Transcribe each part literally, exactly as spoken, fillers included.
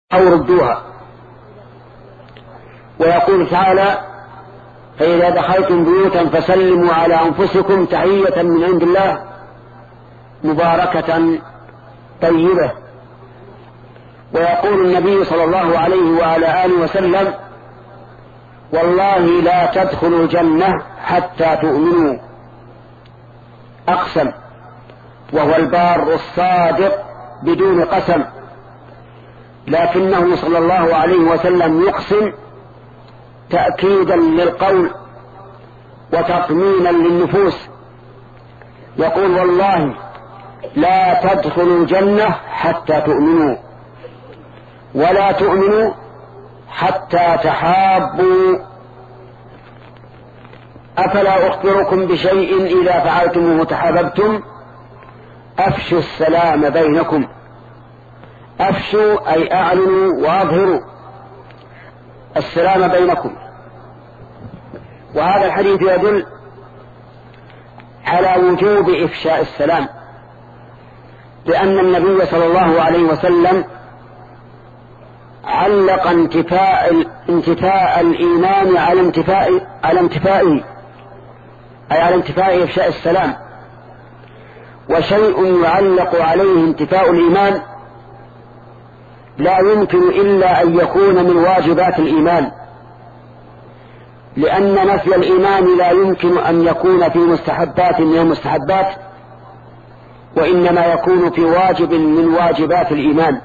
أو ردوها. ويقول تعالى: فإذا دخلتم بيوتا فسلموا على أنفسكم تحية من عند الله مباركة طيبة. ويقول النبي صلى الله عليه وعلى آله وسلم: والله لا تدخلوا الجنة حتى تؤمنوا. أقسم، وهو البار الصادق بدون قسم، لكنه صلى الله عليه وسلم يقسم تأكيدا للقول وتطمينا للنفوس. يقول: والله لا تدخلوا الجنة حتى تؤمنوا، ولا تؤمنوا حتى تحابوا. أفلا أخبركم بشيء إذا فعلتموه تحاببتم؟ أفشوا السلام بينكم. أفشوا أي أعلنوا وأظهروا السلام بينكم. وهذا الحديث يدل على وجوب إفشاء السلام، لأن النبي صلى الله عليه وسلم علق انتفاء انتفاء الإيمان على انتفاء على انتفائه أي على انتفاء إفشاء السلام. وشيء يعلق عليه انتفاء الإيمان لا يمكن إلا أن يكون من واجبات الإيمان، لأن نفي الإيمان لا يمكن أن يكون في مستحبات من المستحبات، وإنما يكون في واجب من واجبات الإيمان.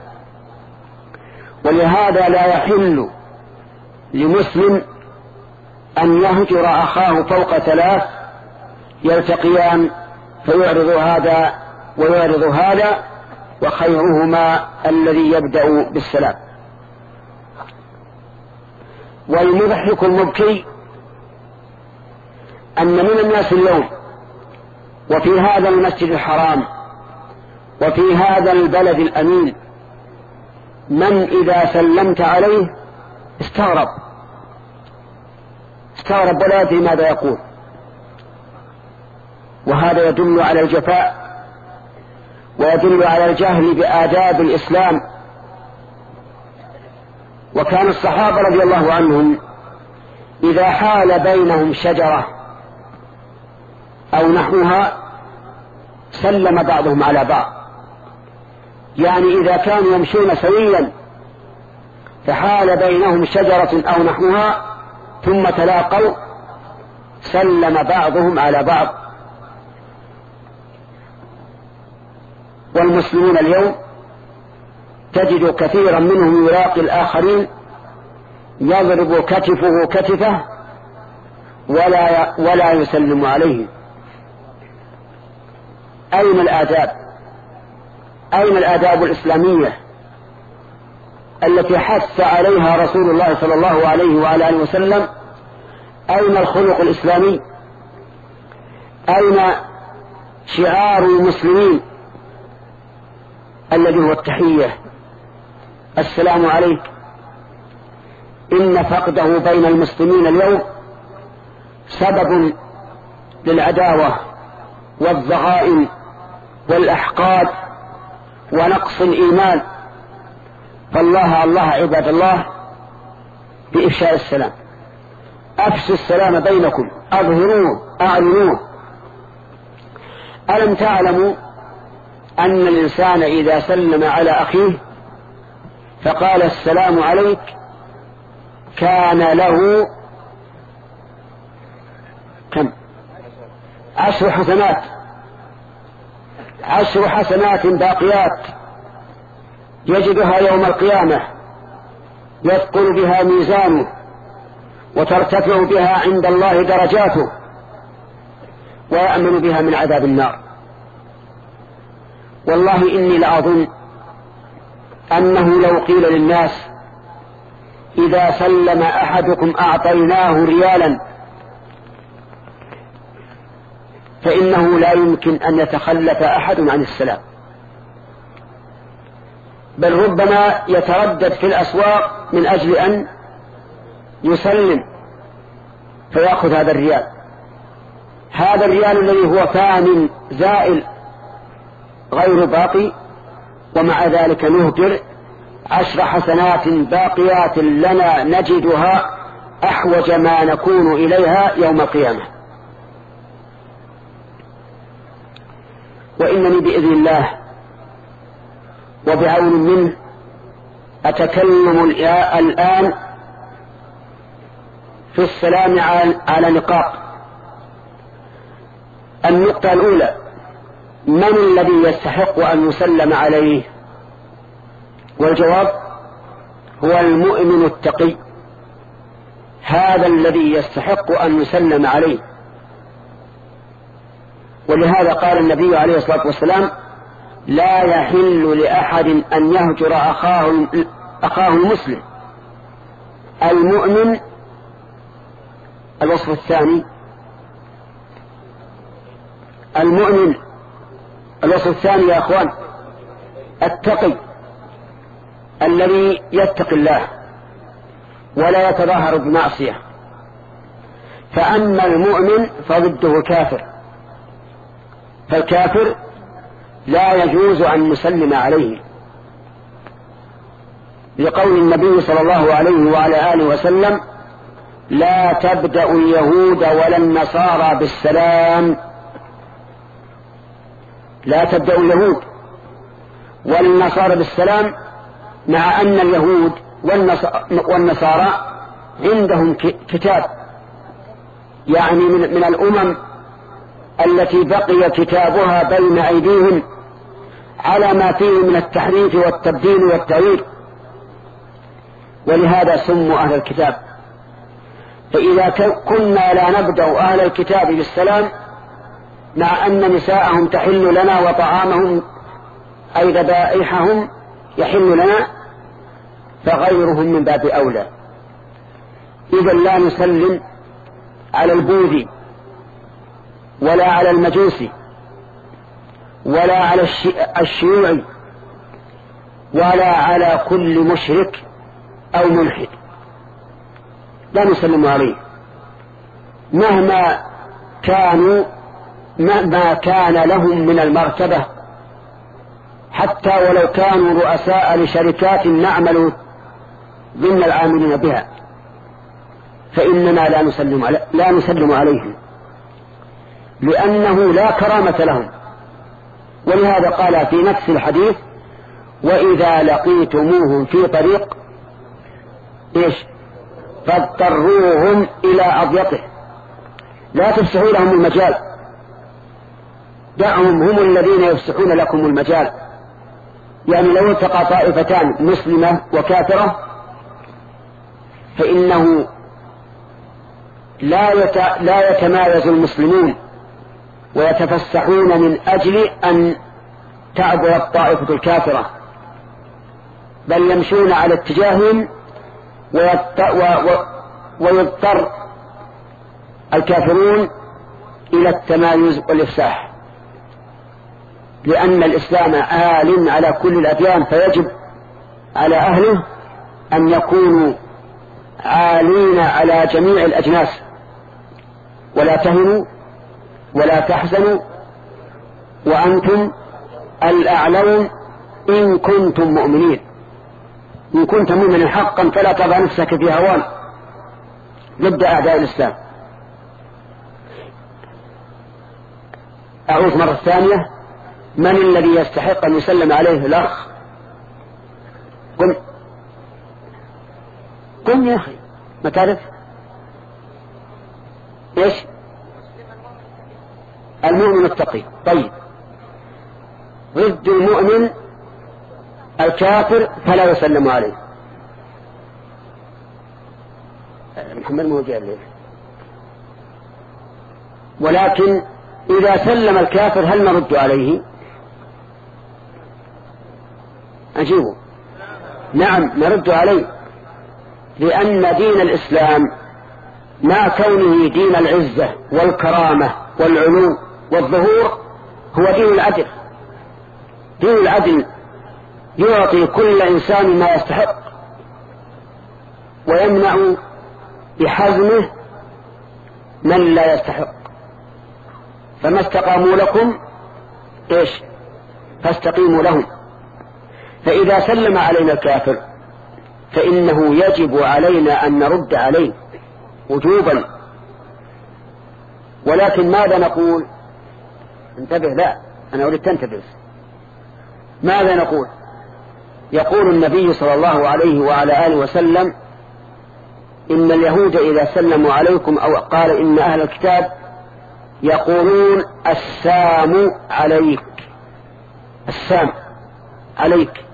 ولهذا لا يحل لمسلم أن يهجر أخاه فوق ثلاث يلتقيان فيعرض هذا ويعرض هذا، وخيرهما الذي يبدأ بالسلام. والمضحك المبكي أن من الناس اليوم وفي هذا المسجد الحرام وفي هذا البلد الأمين من إذا سلمت عليه استغرب استغرب ولا يدري ماذا يقول. وهذا يدل على الجفاء ويدل على الجهل بآداب الإسلام. وكان الصحابة رضي الله عنهم إذا حال بينهم شجرة أو نحوها سلم بعضهم على بعض، يعني إذا كانوا يمشون سويا فحال بينهم شجرة أو نحوها ثم تلاقوا سلم بعضهم على بعض. والمسلمون اليوم تجد كثيرا منهم يلاقي الآخرين يضرب كتفه كتفه ولا ولا يسلم عليهم. أين الآداب؟ أين الآداب الإسلامية التي حث عليها رسول الله صلى الله عليه وعلى آله وسلم؟ أين الخلق الإسلامي؟ أين شعار المسلمين الذي هو التحية؟ السلام عليك. إن فقده بين المسلمين اليوم سبب للعداوة والضغائن والأحقاد ونقص الإيمان. فالله الله عباد الله بإفشاء السلام. أفشوا السلام بينكم، أظهروه، أعلنوه. ألم تعلموا أن الإنسان إذا سلم على أخيه فقال السلام عليك كان له كم؟ عشر حسنات عشر حسنات باقيات يجدها يوم القيامة، يثقل بها ميزانه وترتفع بها عند الله درجاته ويأمن بها من عذاب النار. والله إني لأظن أنه لو قيل للناس إذا سلم أحدكم أعطيناه ريالا فإنه لا يمكن أن يتخلف أحد عن السلام، بل ربما يتردد في الأسواق من أجل أن يسلم فيأخذ هذا الريال. هذا الريال الذي هو فان زائل غير باقي، ومع ذلك نهدر عشر حسنات باقيات لنا نجدها أحوج ما نكون إليها يوم القيامة. وإنني بإذن الله وبعون منه أتكلم الآن في السلام على نقاط. النقطة الأولى: من الذي يستحق أن يسلم عليه؟ والجواب: هو المؤمن التقي، هذا الذي يستحق أن يسلم عليه. ولهذا قال النبي عليه الصلاة والسلام: لا يحل لأحد أن يهجر أخاه, أخاه المسلم. المؤمن الوصف الثاني، المؤمن الوصف الثاني يا أخوان التقي، الذي يتقي الله ولا يتظاهر بمعصية. فأما المؤمن فضده كافر، فالكافر لا يجوز أن نسلم عليه، لقول النبي صلى الله عليه وعلى آله وسلم: لا تبدأ اليهود ولا النصارى بالسلام. لا تبدأ اليهود ولا النصارى بالسلام، مع أن اليهود والنصارى عندهم كتاب، يعني من, من الأمم التي بقي كتابها بين أيديهم على ما فيه من التحريف والتبديل والتغيير، ولهذا سموا أهل الكتاب. فإذا كنا لا نبدأ أهل الكتاب بالسلام، مع أن نساءهم تحل لنا وطعامهم أي ذبائحهم يحل لنا، فغيرهم من باب أولى. إذا لا نسلم على البوذي ولا على المجوسي ولا على الشيوعي ولا على كل مشرك أو ملحد، لا نسلم عليه مهما كانوا مهما كان لهم من المرتبة، حتى ولو كانوا رؤساء لشركات نعمل ضمن العاملين بها، فإننا لا نسلم علي لا نسلم عليهم، لأنه لا كرامة لهم. ولهذا قال في نفس الحديث: وإذا لقيتموهم في طريق إيش فاضطروهم إلى أضيقه، لا تفسحوا لهم المجال، دعهم هم الذين يفسحون لكم المجال. يعني لو التقى طائفتان مسلمة وكافرة فإنه لا يت... لا يتمايز المسلمون ويتفسحون من أجل أن تعبر الطائفة الكافرة، بل يمشون على اتجاههم ويت... و... و... ويضطر الكافرون إلى التمايز والإفساح، لأن الإسلام آل على كل الأديان، فيجب على أهله أن يكونوا عالين على جميع الأجناس. ولا تهنوا ولا تحزنوا وأنتم الأعلون إن كنتم مؤمنين. إن كنت مؤمنا حقا فلا تضع نفسك في هوان ضد أعداء الإسلام. أعود مرة ثانية: من الذي يستحق أن يسلم عليه الأخ؟ قم قم يا أخي، ما تعرف إيش؟ المؤمن التقي. طيب، ضد المؤمن الكافر فلا يسلم عليه. محمد موجه الليل. ولكن إذا سلم الكافر هل نرد عليه؟ أجيبه: نعم نرد عليه، لأن دين الإسلام مع كونه دين العزة والكرامة والعلو والظهور هو دين العدل. دين العدل يعطي كل إنسان ما يستحق ويمنع بحزمه من لا يستحق. فما استقاموا لكم إيش فاستقيموا لهم. فإذا سلم علينا الكافر فإنه يجب علينا أن نرد عليه وجوبا. ولكن ماذا نقول؟ انتبه، لا أنا أريد تنتبه. ماذا نقول؟ يقول النبي صلى الله عليه وعلى آله وسلم إن اليهود إذا سلموا عليكم، أو قال إن أهل الكتاب يقولون السام عليك، السام عليك.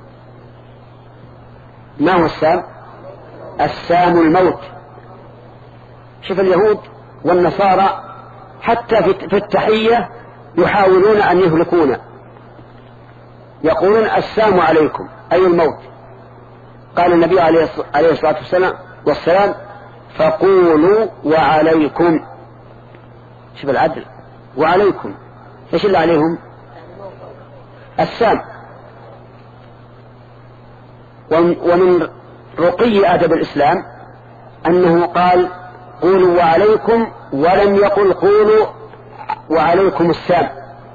ما هو السام؟ السام الموت. شوف اليهود والنصارى حتى في التحية يحاولون أن يهلكونا، يقولون السام عليكم أي الموت. قال النبي عليه الصلاة والسلام والسلام فقولوا وعليكم. شوف العدل، وعليكم. ايش اللي عليهم؟ السام. ومن رقي أدب الإسلام أنه قال قولوا وعليكم، ولم يقل قولوا وعليكم السام.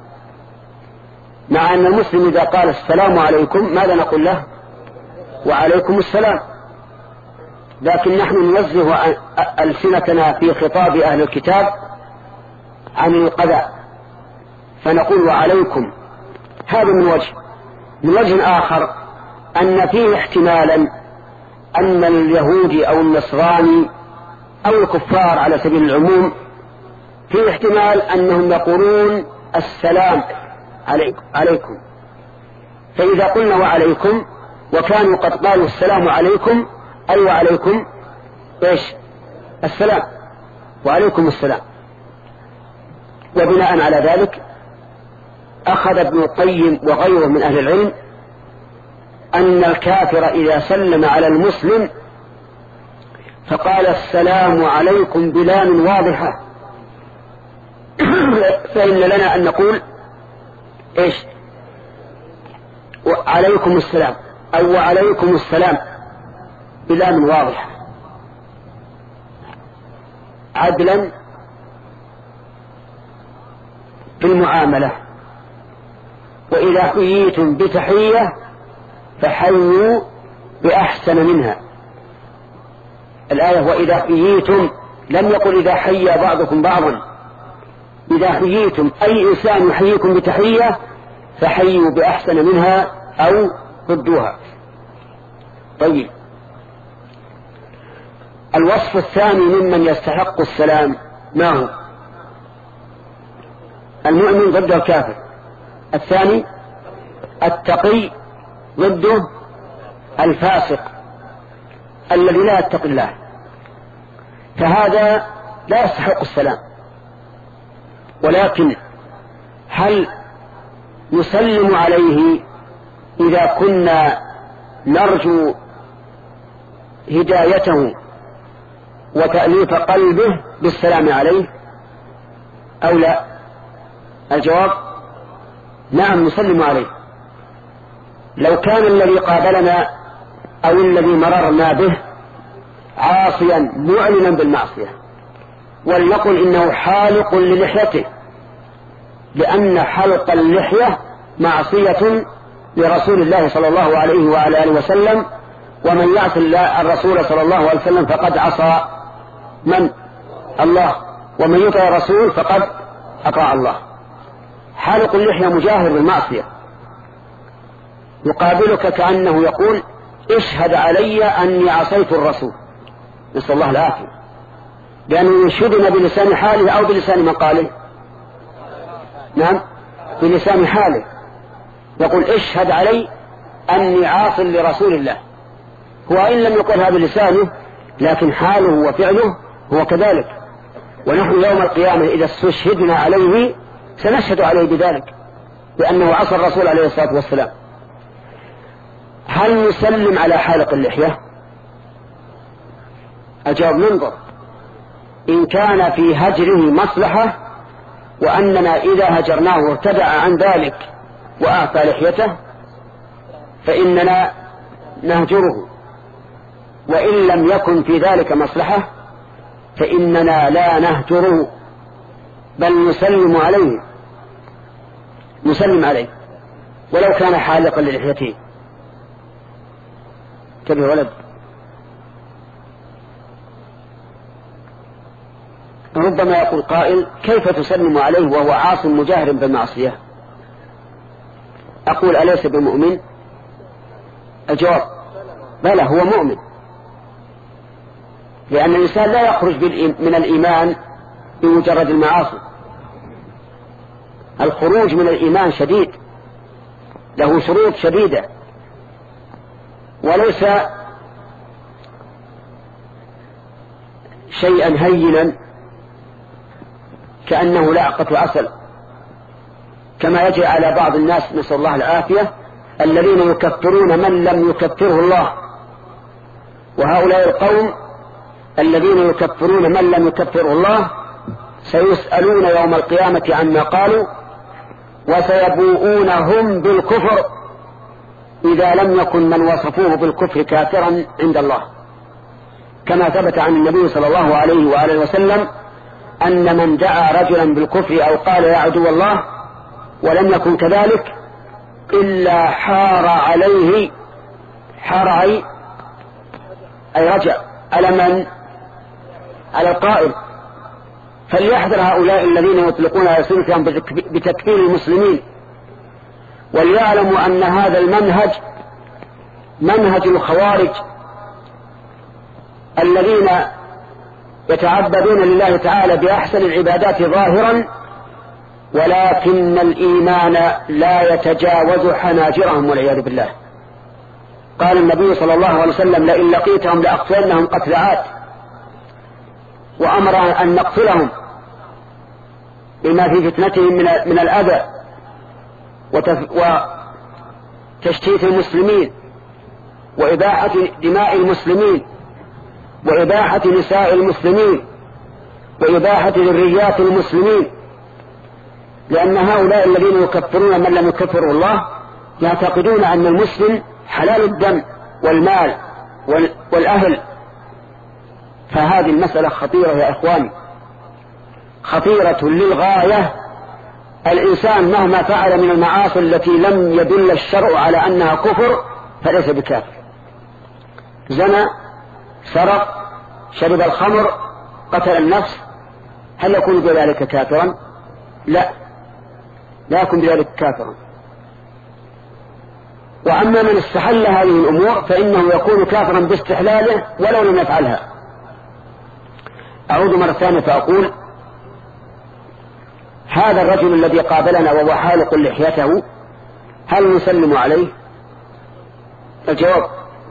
مع أن المسلم إذا قال السلام عليكم ماذا نقول له؟ وعليكم السلام. لكن نحن نوزه ألسنتنا في خطاب أهل الكتاب عن القذى فنقول وعليكم. هذا من وجه. من وجه آخر أن فيه احتمالا أن اليهودي أو النصراني أو الكفار على سبيل العموم فيه احتمال أنهم يقولون السلام عليكم. فإذا قلنا وعليكم وكانوا قد قالوا السلام عليكم أي وعليكم إيش؟ السلام، وعليكم السلام. وبناء على ذلك أخذ ابن القيم وغيره من أهل العلم أن الكافر إذا سلم على المسلم فقال السلام عليكم بلام واضحة فإن لنا أن نقول إيش؟ وعليكم السلام أو وعليكم السلام بلام واضحة عدلا في المعاملة. وإذا حييتم بتحية فحيوا بأحسن منها. الآية وإذا حييتم، لم يقل إذا حيى بعضكم بعضا. إذا حييتم أي إنسان يحييكم بتحية فحيوا بأحسن منها أو ردوها. طيب، الوصف الثاني ممن يستحق السلام ما هو؟ المؤمن ضد الكافر. الثاني التقي ضده الفاسق الذي لا يتقي الله، فهذا لا يستحق السلام. ولكن هل نسلم عليه إذا كنا نرجو هدايته وتأليف قلبه بالسلام عليه أو لا؟ الجواب نعم، نسلم عليه. لو كان الذي قابلنا أو الذي مررنا به عاصيا معلنا بالمعصية، ولنقل إنه حالق للحيته، لأن حلق اللحية معصية لرسول الله صلى الله عليه وعلى آله وسلم، ومن يعص الله الرسول صلى الله عليه وسلم فقد عصى من؟ الله. ومن يطع الرسول فقد أطاع الله. حالق اللحية مجاهر بالمعصية، يقابلك كأنه يقول اشهد علي أني عصيت الرسول، نسأل الله العافية، لأنه يشهدنا بلسان حاله أو بلسان مقاله. نعم، بلسان حاله يقول اشهد علي أني عاص لرسول الله. هو إن لم يقل هذا بلسانه لكن حاله وفعله هو كذلك. ونحن يوم القيامة إذا استشهدنا عليه سنشهد عليه بذلك، لأنه عصى الرسول عليه الصلاة والسلام. هل نسلم على حالق اللحية؟ الجواب ننظر. إن كان في هجره مصلحة وأننا إذا هجرناه ارتدع عن ذلك وأعطى لحيته فإننا نهجره، وإن لم يكن في ذلك مصلحة فإننا لا نهجره بل نسلم عليه نسلم عليه ولو كان حالقا للحيته. انتبه ولد. ربما يقول قائل كيف تسلم عليه وهو عاص مجاهر بالمعصية؟ أقول أليس بمؤمن؟ الجواب بلى هو مؤمن، لأن الإنسان لا يخرج من الإيمان بمجرد المعاصي. الخروج من الإيمان شديد، له شروط شديدة، وليس شيئا هينا كأنه لعقة عسل كما يجري على بعض الناس، نسأل الله العافية، الذين يكفرون من لم يكفره الله. وهؤلاء القوم الذين يكفرون من لم يكفره الله سيسألون يوم القيامة عما قالوا، وسيبوؤون هم بالكفر إذا لم يكن من وصفوه بالكفر كافرا عند الله، كما ثبت عن النبي صلى الله عليه وآله وسلم أن من دعا رجلا بالكفر أو قال يا عدو الله ولم يكن كذلك إلا حار عليه حار أي رجع على من؟ على القائل. فليحذر هؤلاء الذين يطلقون ألسنتهم بتكفير المسلمين، وليعلموا أن هذا المنهج منهج الخوارج الذين يتعبدون لله تعالى بأحسن العبادات ظاهرا، ولكن الإيمان لا يتجاوز حناجرهم والعياذ بالله. قال النبي صلى الله عليه وسلم لئن لقيتهم لأقتلنهم قتل عاد، وأمر أن نقتلهم بما في فتنتهم من الأذى وتشتيت المسلمين وإباحة دماء المسلمين وإباحة نساء المسلمين وإباحة ذريات المسلمين، لأن هؤلاء الذين يكفرون من لم يكفروا الله يعتقدون أن المسلم حلال الدم والمال والأهل. فهذه المسألة خطيرة يا إخواني، خطيرة للغاية. الإنسان مهما فعل من المعاصي التي لم يدل الشرع على أنها كفر فليس بكافر. زنى، سرق، شرب الخمر، قتل النفس، هل يكون بذلك كافرا؟ لا، لا يكون بذلك كافرا. وأما من استحل هذه الأمور فإنه يكون كافرا باستحلاله ولو لم يفعلها. أعود مرة ثانية فأقول هذا الرجل الذي قابلنا وهو حالق لحيته هل نسلم عليه؟ الجواب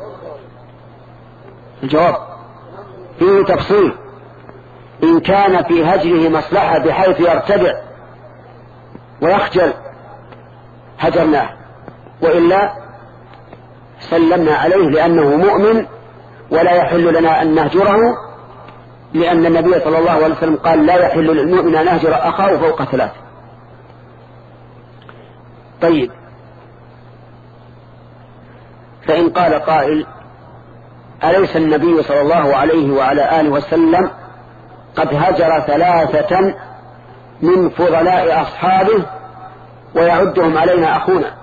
الجواب فيه تفصيل. إن كان في هجره مصلحة بحيث يرتدع ويخجل هجرناه، وإلا سلمنا عليه لأنه مؤمن ولا يحل لنا أن نهجره، لأن النبي صلى الله عليه وسلم قال لا يحل للمؤمن أن يهجر أخاه فوق ثلاث. طيب، فإن قال قائل أليس النبي صلى الله عليه وعلى آله وسلم قد هجر ثلاثة من فضلاء أصحابه ويعدهم علينا أخونا؟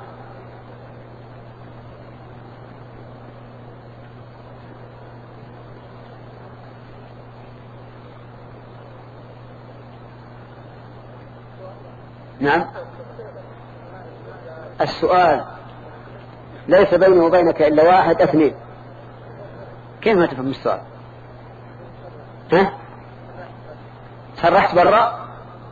نعم، السؤال ليس بيني وبينك إلا واحد اثنين. كيف ما تفهم السؤال؟ ها؟ سرحت برا؟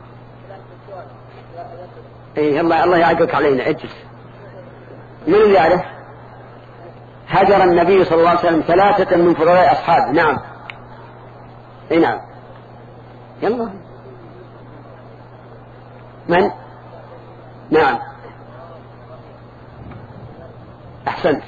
ايه الله الله يعقك علينا. اجلس. من اللي يعرف؟ هجر النبي صلى الله عليه وسلم ثلاثة من فضلاء أصحابه. نعم، اي نعم. يلا. من؟ نعم، أحسنت.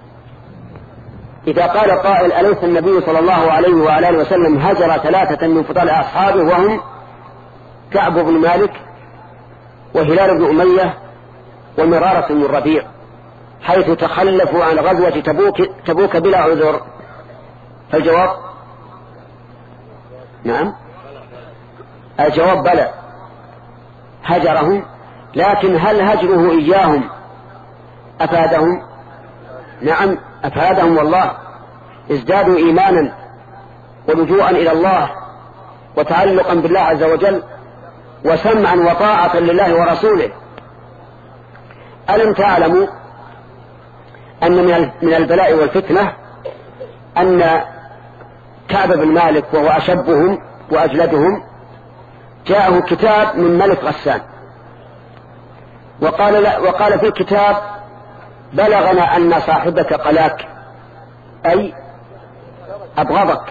إذا قال قائل أليس النبي صلى الله عليه وعلى آله وسلم هجر ثلاثة من فضلاء أصحابه وهم كعب بن مالك وهلال بن أمية ومرارة بن الربيع، حيث تخلفوا عن غزوة تبوك, تبوك بلا عذر؟ فالجواب نعم، الجواب بلى، هجرهم. لكن هل هجره إياهم أفادهم؟ نعم أفادهم والله، ازدادوا إيمانا ولجوءا إلى الله وتعلقا بالله عز وجل وسمعا وطاعة لله ورسوله. ألم تعلموا أن من البلاء والفتنة أن كعب بن مالك وهو أشبهم وأجلدهم جاءه كتاب من ملك غسان وقال, وقال في الكتاب: بلغنا أن صاحبك قلاك، أي أبغضك،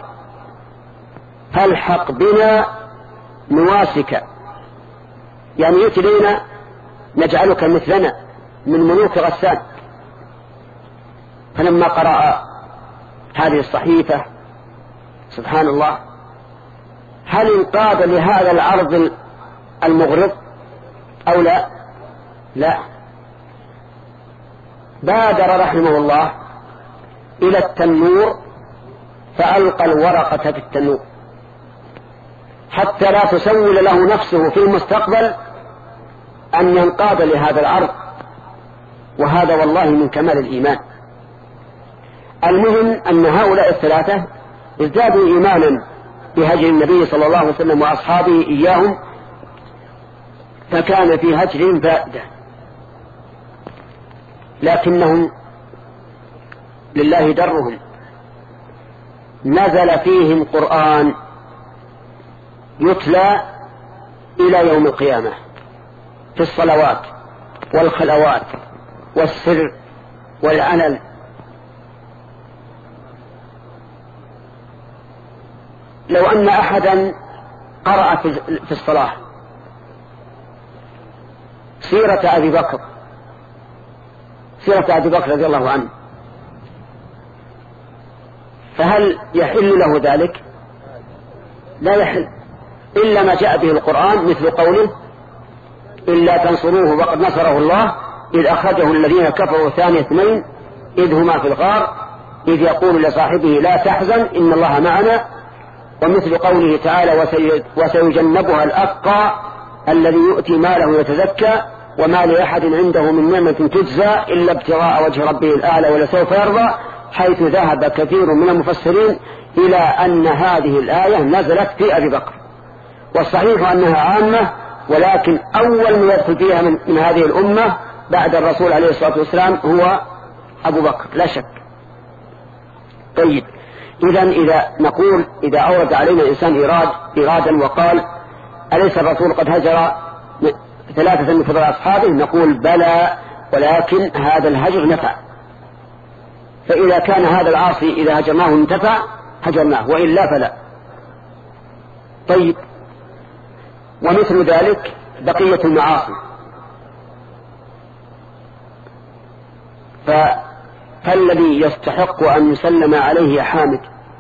فالحق بنا نواسك، يعني يأتي لنا نجعلك مثلنا من ملوك غسان. فلما قرأ هذه الصحيفة سبحان الله، هل انقاد لهذا العرض المغرض أو لا؟ لا، بادر رحمه الله إلى التنور فألقى الورقة في التنور حتى لا تسول له نفسه في المستقبل أن ينقاد لهذا العرض، وهذا والله من كمال الإيمان. المهم أن هؤلاء الثلاثة ازدادوا إيمانا بهجر النبي صلى الله عليه وسلم وأصحابه إياهم، فكان في هجرهم فائدة، لكنهم لله درهم نزل فيهم قرآن يتلى إلى يوم القيامة في الصلوات والخلوات والسر والعلن. لو أن أحدا قرأ في الصلاة سيرة أبي بكر سيرة أبي بكر رضي الله عنه، فهل يحل له ذلك؟ لا يحل، إلا ما جاء به القرآن، مثل قوله: إلا تنصروه وقد نصره الله إذ أخرجه الذين كفروا ثاني اثنين إذ هما في الغار إذ يقول لصاحبه لا تحزن إن الله معنا، ومثل قوله تعالى: وسيجنبها الأتقى الذي يؤتي ماله يتزكى وما لأحد عنده من نعمة تجزى إلا ابتغاء وجه ربه الأعلى ولسوف يرضى، حيث ذهب كثير من المفسرين إلى أن هذه الآية نزلت في أبي بكر، والصحيح أنها عامة، ولكن أول من يدخل فيها من, من هذه الأمة بعد الرسول عليه الصلاة والسلام هو أبو بكر لا شك. طيب، إذن إذا نقول إذا أورد علينا الإنسان إراد إرادا وقال: أليس الرسول قد هجر ثلاثة من فضل أصحابه؟ نقول: بلى، ولكن هذا الهجر نفع، فإذا كان هذا العاصي إذا هجرناه انتفع هجرناه، وإلا فلا. طيب، ومثل ذلك بقية المعاصي، فالذي يستحق أن يسلم عليه يا حامد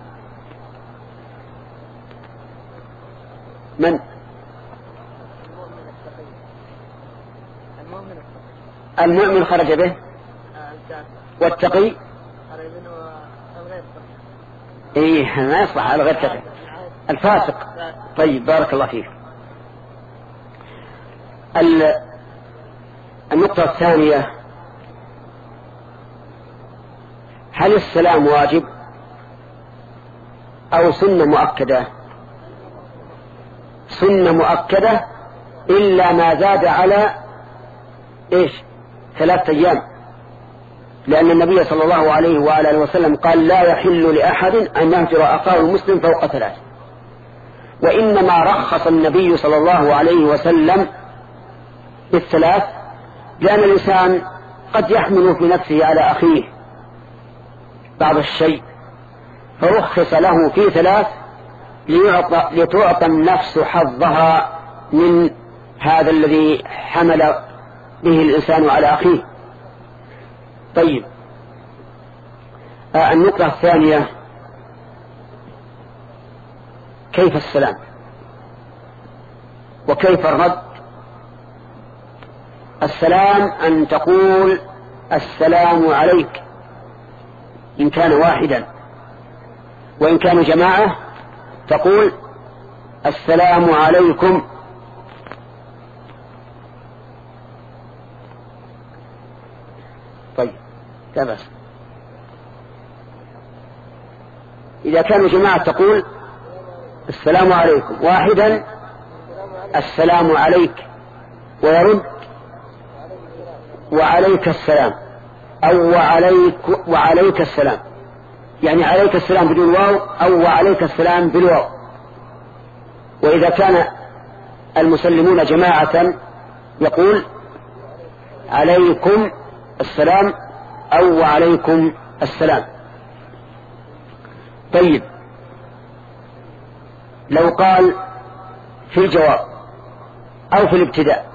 من؟ المؤمن خرج به، والتقي ايه ما يصلح على غير تقي، الفاسق. طيب، بارك الله فيك. النقطة الثانية: هل السلام واجب أو سنة مؤكدة؟ سنة مؤكدة إلا ما زاد على إيش ثلاثة أيام، لأن النبي صلى الله عليه وآله وسلم قال: لا يحل لأحد أن يهجر أخاه المسلم فوق ثلاث. وإنما رخص النبي صلى الله عليه وسلم بالثلاث لأن الإنسان قد يحمل في نفسه على أخيه بعض الشيء، فرخص له في ثلاث ليعطى لتعطى النفس حظها من هذا الذي حمل به الإنسان على أخيه. طيب، آه النقطة الثانية: كيف السلام وكيف الرد؟ السلام أن تقول: السلام عليك إن كان واحدا، وإن كانوا جماعة تقول: السلام عليكم. طيب، لا بأس. إذا كانوا جماعة تقول السلام عليكم، واحدا السلام عليك، ويرد وعليك السلام، أو وعليك, وعليك السلام، يعني عليك السلام بدون واو، أو وعليك السلام بالواو. وإذا كان المسلمون جماعة يقول عليكم السلام أو وعليكم السلام. طيب، لو قال في الجواب أو في الابتداء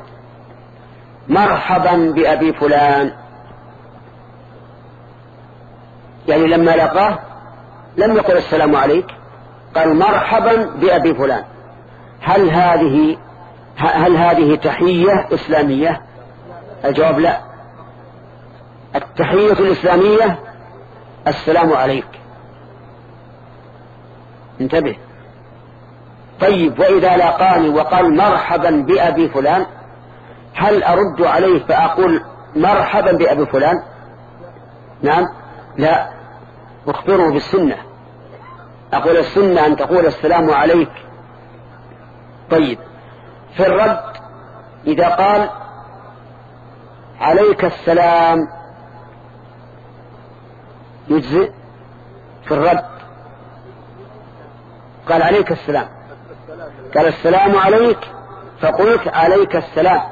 مرحبا بأبي فلان، يعني لما لقاه لم يقل السلام عليك، قال مرحبا بأبي فلان، هل هذه هل هذه تحية إسلامية؟ الجواب لا. التحية الإسلامية السلام عليك. انتبه. طيب، وإذا لاقاني وقال مرحبا بأبي فلان، هل أرد عليه فأقول مرحبا بأبي فلان؟ نعم، لا، أخبره بالسنة، أقول السنة أن تقول السلام عليك. طيب، في الرد إذا قال عليك السلام يجزئ؟ في الرد قال عليك السلام، قال السلام عليك، فقلت عليك السلام،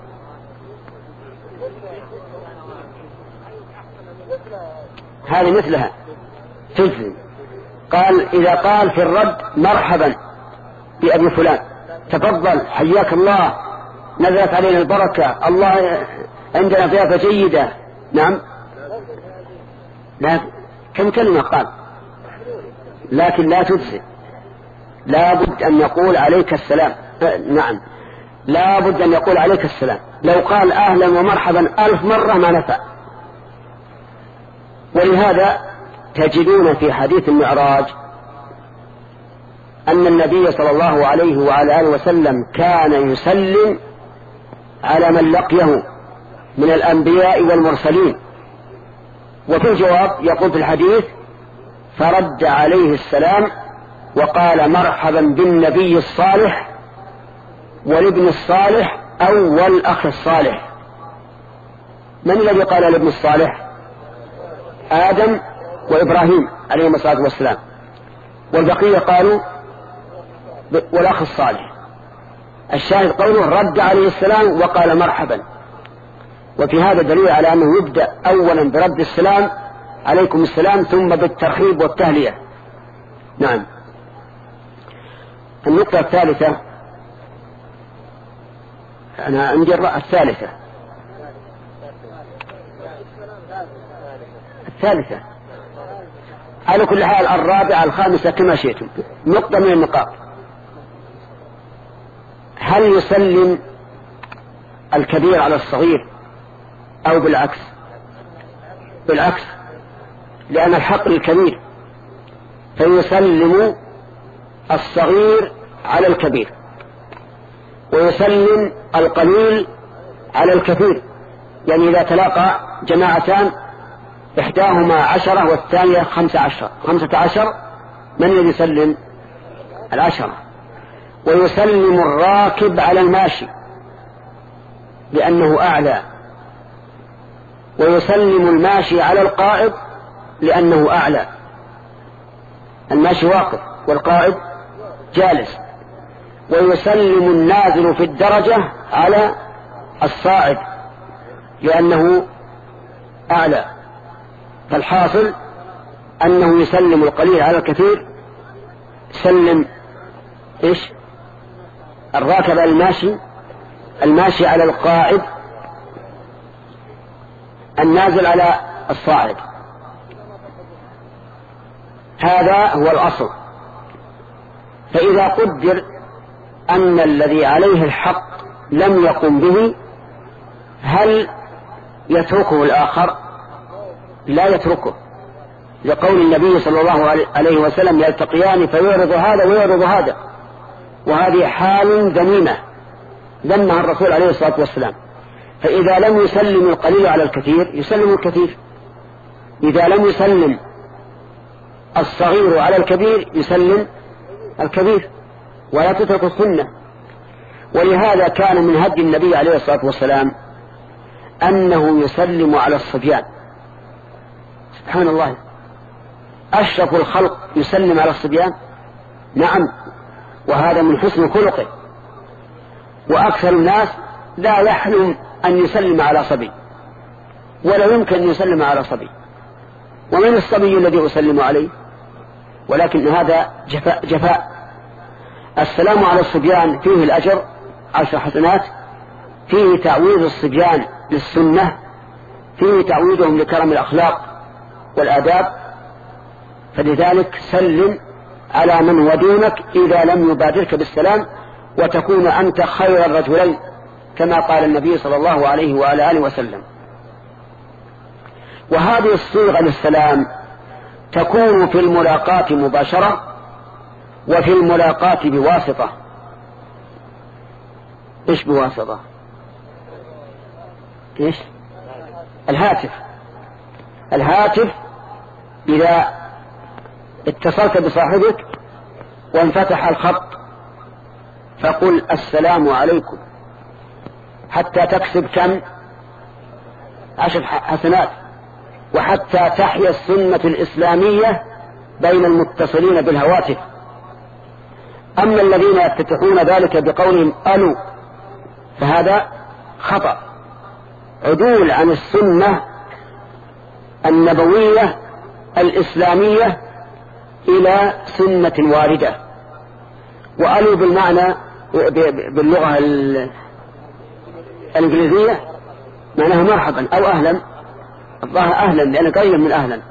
هذه مثلها تجزي. قال إذا قال في الرد مرحبا بأبي فلان، تفضل حياك الله، نزلت علينا البركة، الله عندنا ضيافة جيدة، نعم، لا، كم كلمة قال، لكن لا تجزي، لا بد أن يقول عليك السلام. نعم، لا بد أن يقول عليك السلام. لو قال أهلا ومرحبا ألف مرة ما نفع. ولهذا تجدون في حديث المعراج أن النبي صلى الله عليه وعلى آله وسلم كان يسلم على من لقيه من الأنبياء والمرسلين، وفي الجواب يقول في الحديث فرد عليه السلام وقال مرحبا بالنبي الصالح والابن الصالح أو والأخ الصالح. من الذي قال الابن الصالح؟ آدم وإبراهيم عليهم الصلاة والسلام، والبقية قالوا والأخ الصالح. الشاهد قوله رد عليه السلام وقال مرحبا. وفي هذا دليل على أنه يبدأ أولا برد السلام عليكم السلام، ثم بالترحيب والتهلية. نعم. النقطة الثالثة، أنا عندي الثالثة الثالثة على كل حال الرابعة الخامسة كما شئتم. نقطة من النقاط، هل يسلم الكبير على الصغير أو بالعكس؟ بالعكس، لأن الحق للكبير، فيسلم الصغير على الكبير، ويسلم القليل على الكثير. يعني إذا تلاقى جماعتان إحداهما عشرة والثانية خمسة عشر خمسة عشر، من الذي يسلم؟ العشرة. ويسلم الراكب على الماشي لأنه أعلى، ويسلم الماشي على القائد لأنه أعلى. الماشي واقف والقائد جالس. ويسلم النازل في الدرجة على الصاعد لأنه أعلى. فالحاصل أنه يسلم القليل على الكثير، يسلم إيش؟ الراكب على الماشي، الماشي على القاعد، النازل على الصاعد. هذا هو الأصل. فإذا قدر أن الذي عليه الحق لم يقم به، هل يتركه الآخر؟ لا يتركه، لقول النبي صلى الله عليه وسلم يلتقيان فيعرض هذا ويعرض هذا، وهذه حال ذميمة ذمها الرسول عليه الصلاة والسلام. فإذا لم يسلم القليل على الكثير يسلم الكثير، إذا لم يسلم الصغير على الكبير يسلم الكبير ولا تترك السنة. ولهذا كان من هدي النبي عليه الصلاة والسلام أنه يسلم على الصبيان. سبحان الله، أشرف الخلق يسلم على الصبيان؟ نعم، وهذا من حسن خلقه. وأكثر الناس لا يحلم أن يسلم على صبي، ولا يمكن أن يسلم على صبي. ومن الصبي الذي أسلم عليه؟ ولكن هذا جفاء, جفاء. السلام على الصبيان فيه الأجر عشر حسنات، فيه تعويض الصبيان للسنة، فيه تعويضهم لكرم الأخلاق والآداب. فلذلك سلم على من هو دونك إذا لم يبادرك بالسلام، وتكون أنت خير الرجلين كما قال النبي صلى الله عليه وعلى آله وسلم. وهذه الصيغة للسلام تكون في الملاقاة مباشرة، وفي الملاقاة بواسطة. إيش بواسطة؟ إيش؟ الهاتف. الهاتف إذا اتصلت بصاحبك وانفتح الخط فقل السلام عليكم، حتى تكسب كم؟ عشر حسنات، وحتى تحيا السنة الإسلامية بين المتصلين بالهواتف. أما الذين يفتتحون ذلك بقولهم ألو فهذا خطأ، عدول عن السنة النبوية الإسلامية إلى سنة واردة. وألو بالمعنى باللغة الإنجليزية معناه مرحبا أو أهلا، الله أهلا لأنه قريب من أهلا.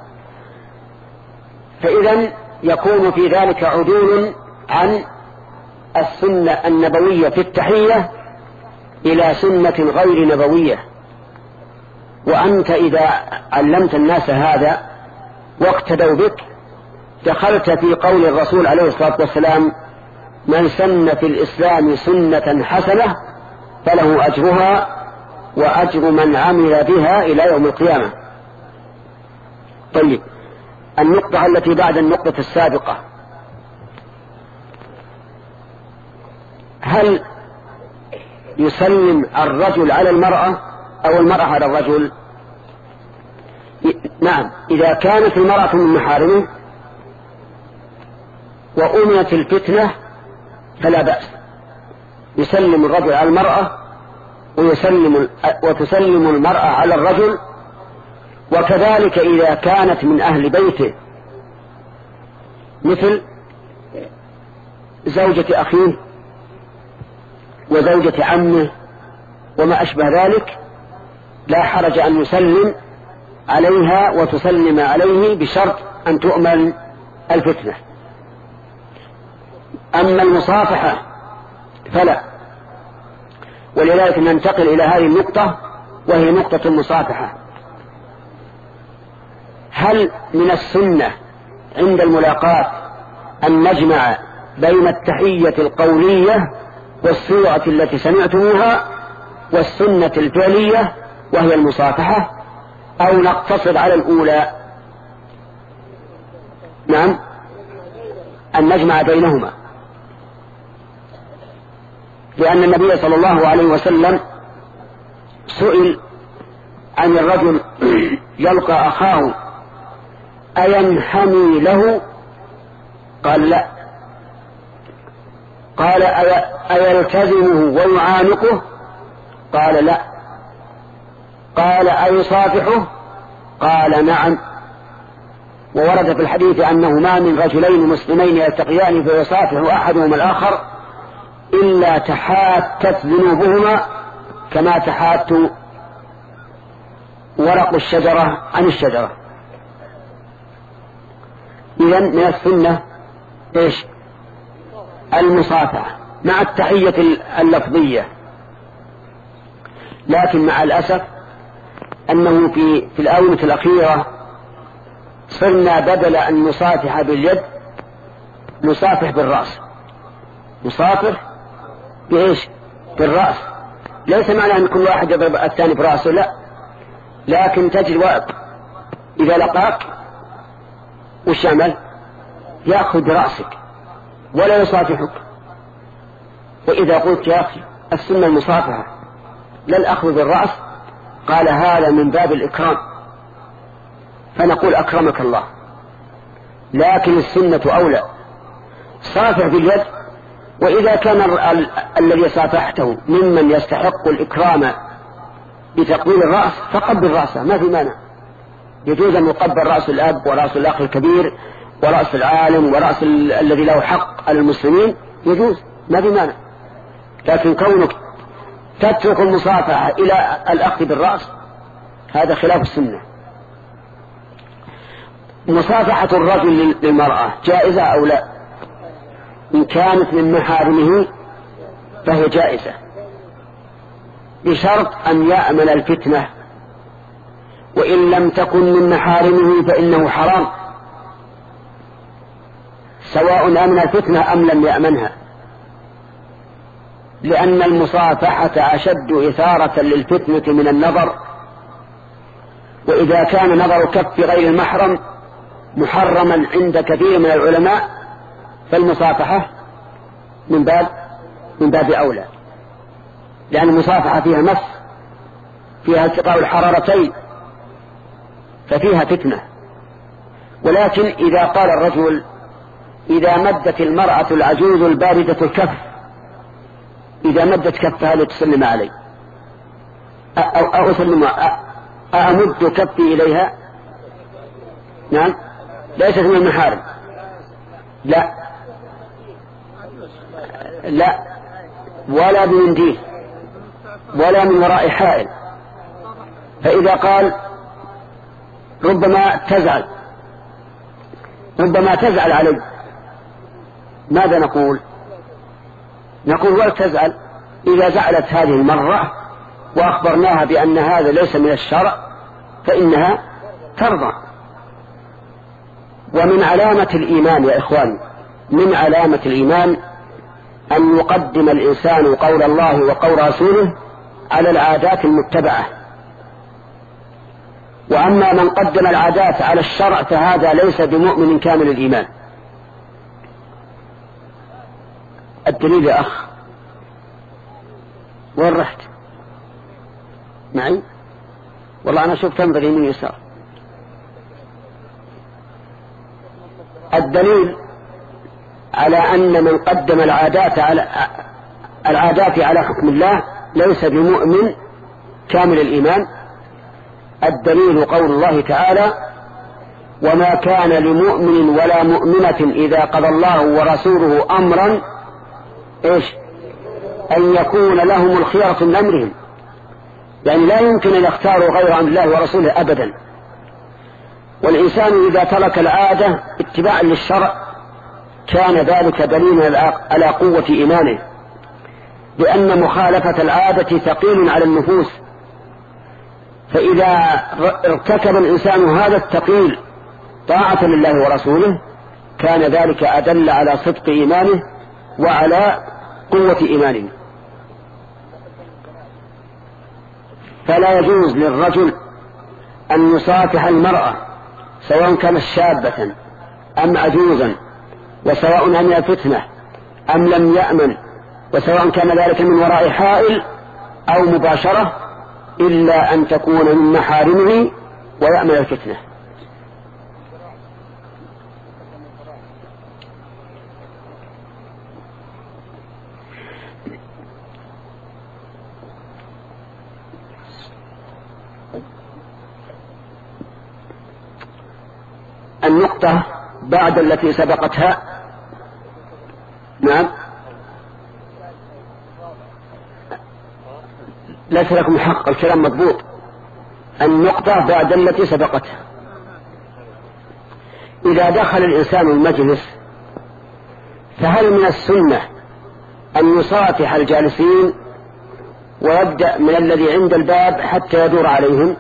فإذا يكون في ذلك عدول عن السنة النبوية في التحية إلى سنة غير نبوية. وأنت إذا علمت الناس هذا واقتدوا بك دخلت في قول الرسول عليه الصلاة والسلام: من سن في الإسلام سنة حسنة فله أجرها وأجر من عمل بها إلى يوم القيامة. طيب، النقطة التي بعد النقطة السابقة، هل يسلم الرجل على المرأة أو المرأة على الرجل؟ نعم، إذا كانت المرأة من محارمه وأمنت الفتنة فلا بأس، يسلم الرجل على المرأة ويسلم وتسلم المرأة على الرجل. وكذلك إذا كانت من أهل بيته مثل زوجة أخيه وزوجة عمه وما أشبه ذلك لا حرج أن يسلم عليها وتسلم عليه بشرط أن تؤمن الفتنة. أما المصافحة فلا. ولذلك ننتقل إلى هذه النقطة وهي نقطة المصافحة. هل من السنة عند الملاقاة أن نجمع بين التحية القولية والصورة التي سمعتموها والسنة الفعلية وهي المصافحة، أو نقتصر على الأولى؟ نعم، أن نجمع بينهما، لأن النبي صلى الله عليه وسلم سئل عن الرجل يلقى أخاه أينحني له؟ قال لا. قال أيلتزمه ويعانقه؟ قال لا. قال أيصافحه؟ قال نعم. وورد في الحديث أنه ما من رجلين مسلمين يلتقيان فيصافح أحدهما الآخر إلا تحاتت ذنوبهما كما تحات ورق الشجرة عن الشجرة. إذن من السنة إيش؟ المصافحة مع التحية اللفظية. لكن مع الأسف أنه في, في الآونة الأخيرة صرنا بدل أن نصافح باليد نصافح بالرأس. نصافح بإيش؟ بالرأس. ليس معنى أن كل واحد يضرب الثاني برأسه، لا، لكن تجد وقت إذا لقاك وش يعمل؟ يأخذ برأسك ولا يصافحك. وإذا قلت يا أخي السنة المصافحة لا الأخذ بالرأس، قال هذا من باب الإكرام، فنقول أكرمك الله، لكن السنة أولى، صافح باليد. وإذا كان ال ال الذي صافحته ممن يستحق الإكرام بتقبيل الرأس فقبل رأسه، ما في مانع، يجوز أن يقبل رأس الأب ورأس الأخ الكبير ورأس العالم ورأس الذي له حق على المسلمين، يجوز، ما في مانع. لكن كونك تترك المصافحة إلى الأخذ بالرأس هذا خلاف السنة. مصافحة الرجل للمرأة جائزة أو لا؟ إن كانت من محارمه فهي جائزة بشرط أن يأمن الفتنة، وإن لم تكن من محارمه فإنه حرام، سواء أمن الفتنة أم لم يأمنها، لأن المصافحة أشد إثارة للفتنة من النظر. وإذا كان نظر كف غير المحرم محرما عند كثير من العلماء فالمصافحة من باب من باب أولى، لأن المصافحة فيها مس، فيها التقاء الحرارتين، ففيها فتنة. ولكن إذا قال الرجل إذا مدت المرأة العجوز الباردة الكف، إذا مدت كفها لتسلم علي أو, أو أسلم أمد كفي إليها، نعم ليست من المحارم، لا لا ولا بمنديل ولا من وراء حائل. فإذا قال ربما تزعل ربما تزعل علي، ماذا نقول؟ نقول ولا تزعل، إذا زعلت هذه المرة وأخبرناها بأن هذا ليس من الشرع فإنها ترضى. ومن علامة الإيمان يا إخوان، من علامة الإيمان أن يقدم الإنسان قول الله وقول رسوله على العادات المتبعة. وأما من قدم العادات على الشرع فهذا ليس بمؤمن كامل الإيمان. الدليل يا أخ، وين رحت معي؟ والله أنا شوف تنظر يمين يسار. الدليل على أن من قدم العادات على العادات على حكم الله ليس بمؤمن كامل الإيمان. الدليل قول الله تعالى وما كان لمؤمن ولا مؤمنة إذا قضى الله ورسوله أمرا إيش أن يكون لهم الخيرة من أمرهم، يعني لا يمكن أن يختاروا غير عن الله ورسوله أبدا. والإنسان إذا ترك العادة اتباعا للشرع كان ذلك دليلا على قوة إيمانه، لأن مخالفة العادة ثقيل على النفوس. فإذا ارتكب الإنسان هذا الثقيل طاعة لله ورسوله كان ذلك أدل على صدق إيمانه وعلى قوة إيمانه. فلا يجوز للرجل أن يصافح المرأة سواء كانت شابة أم عجوزا، وسواء أمن الفتنة أم لم يأمن، وسواء كان ذلك من وراء حائل أو مباشرة، إلا أن تكون من محارمه ويأمن الفتنة. النقطة بعد التي سبقتها، نعم ليس لكم حق، الكلام مضبوط. النقطة بعد التي سبقتها، إذا دخل الإنسان المجلس فهل من السنة أن يصافح الجالسين ويبدأ من الذي عند الباب حتى يدور عليهم؟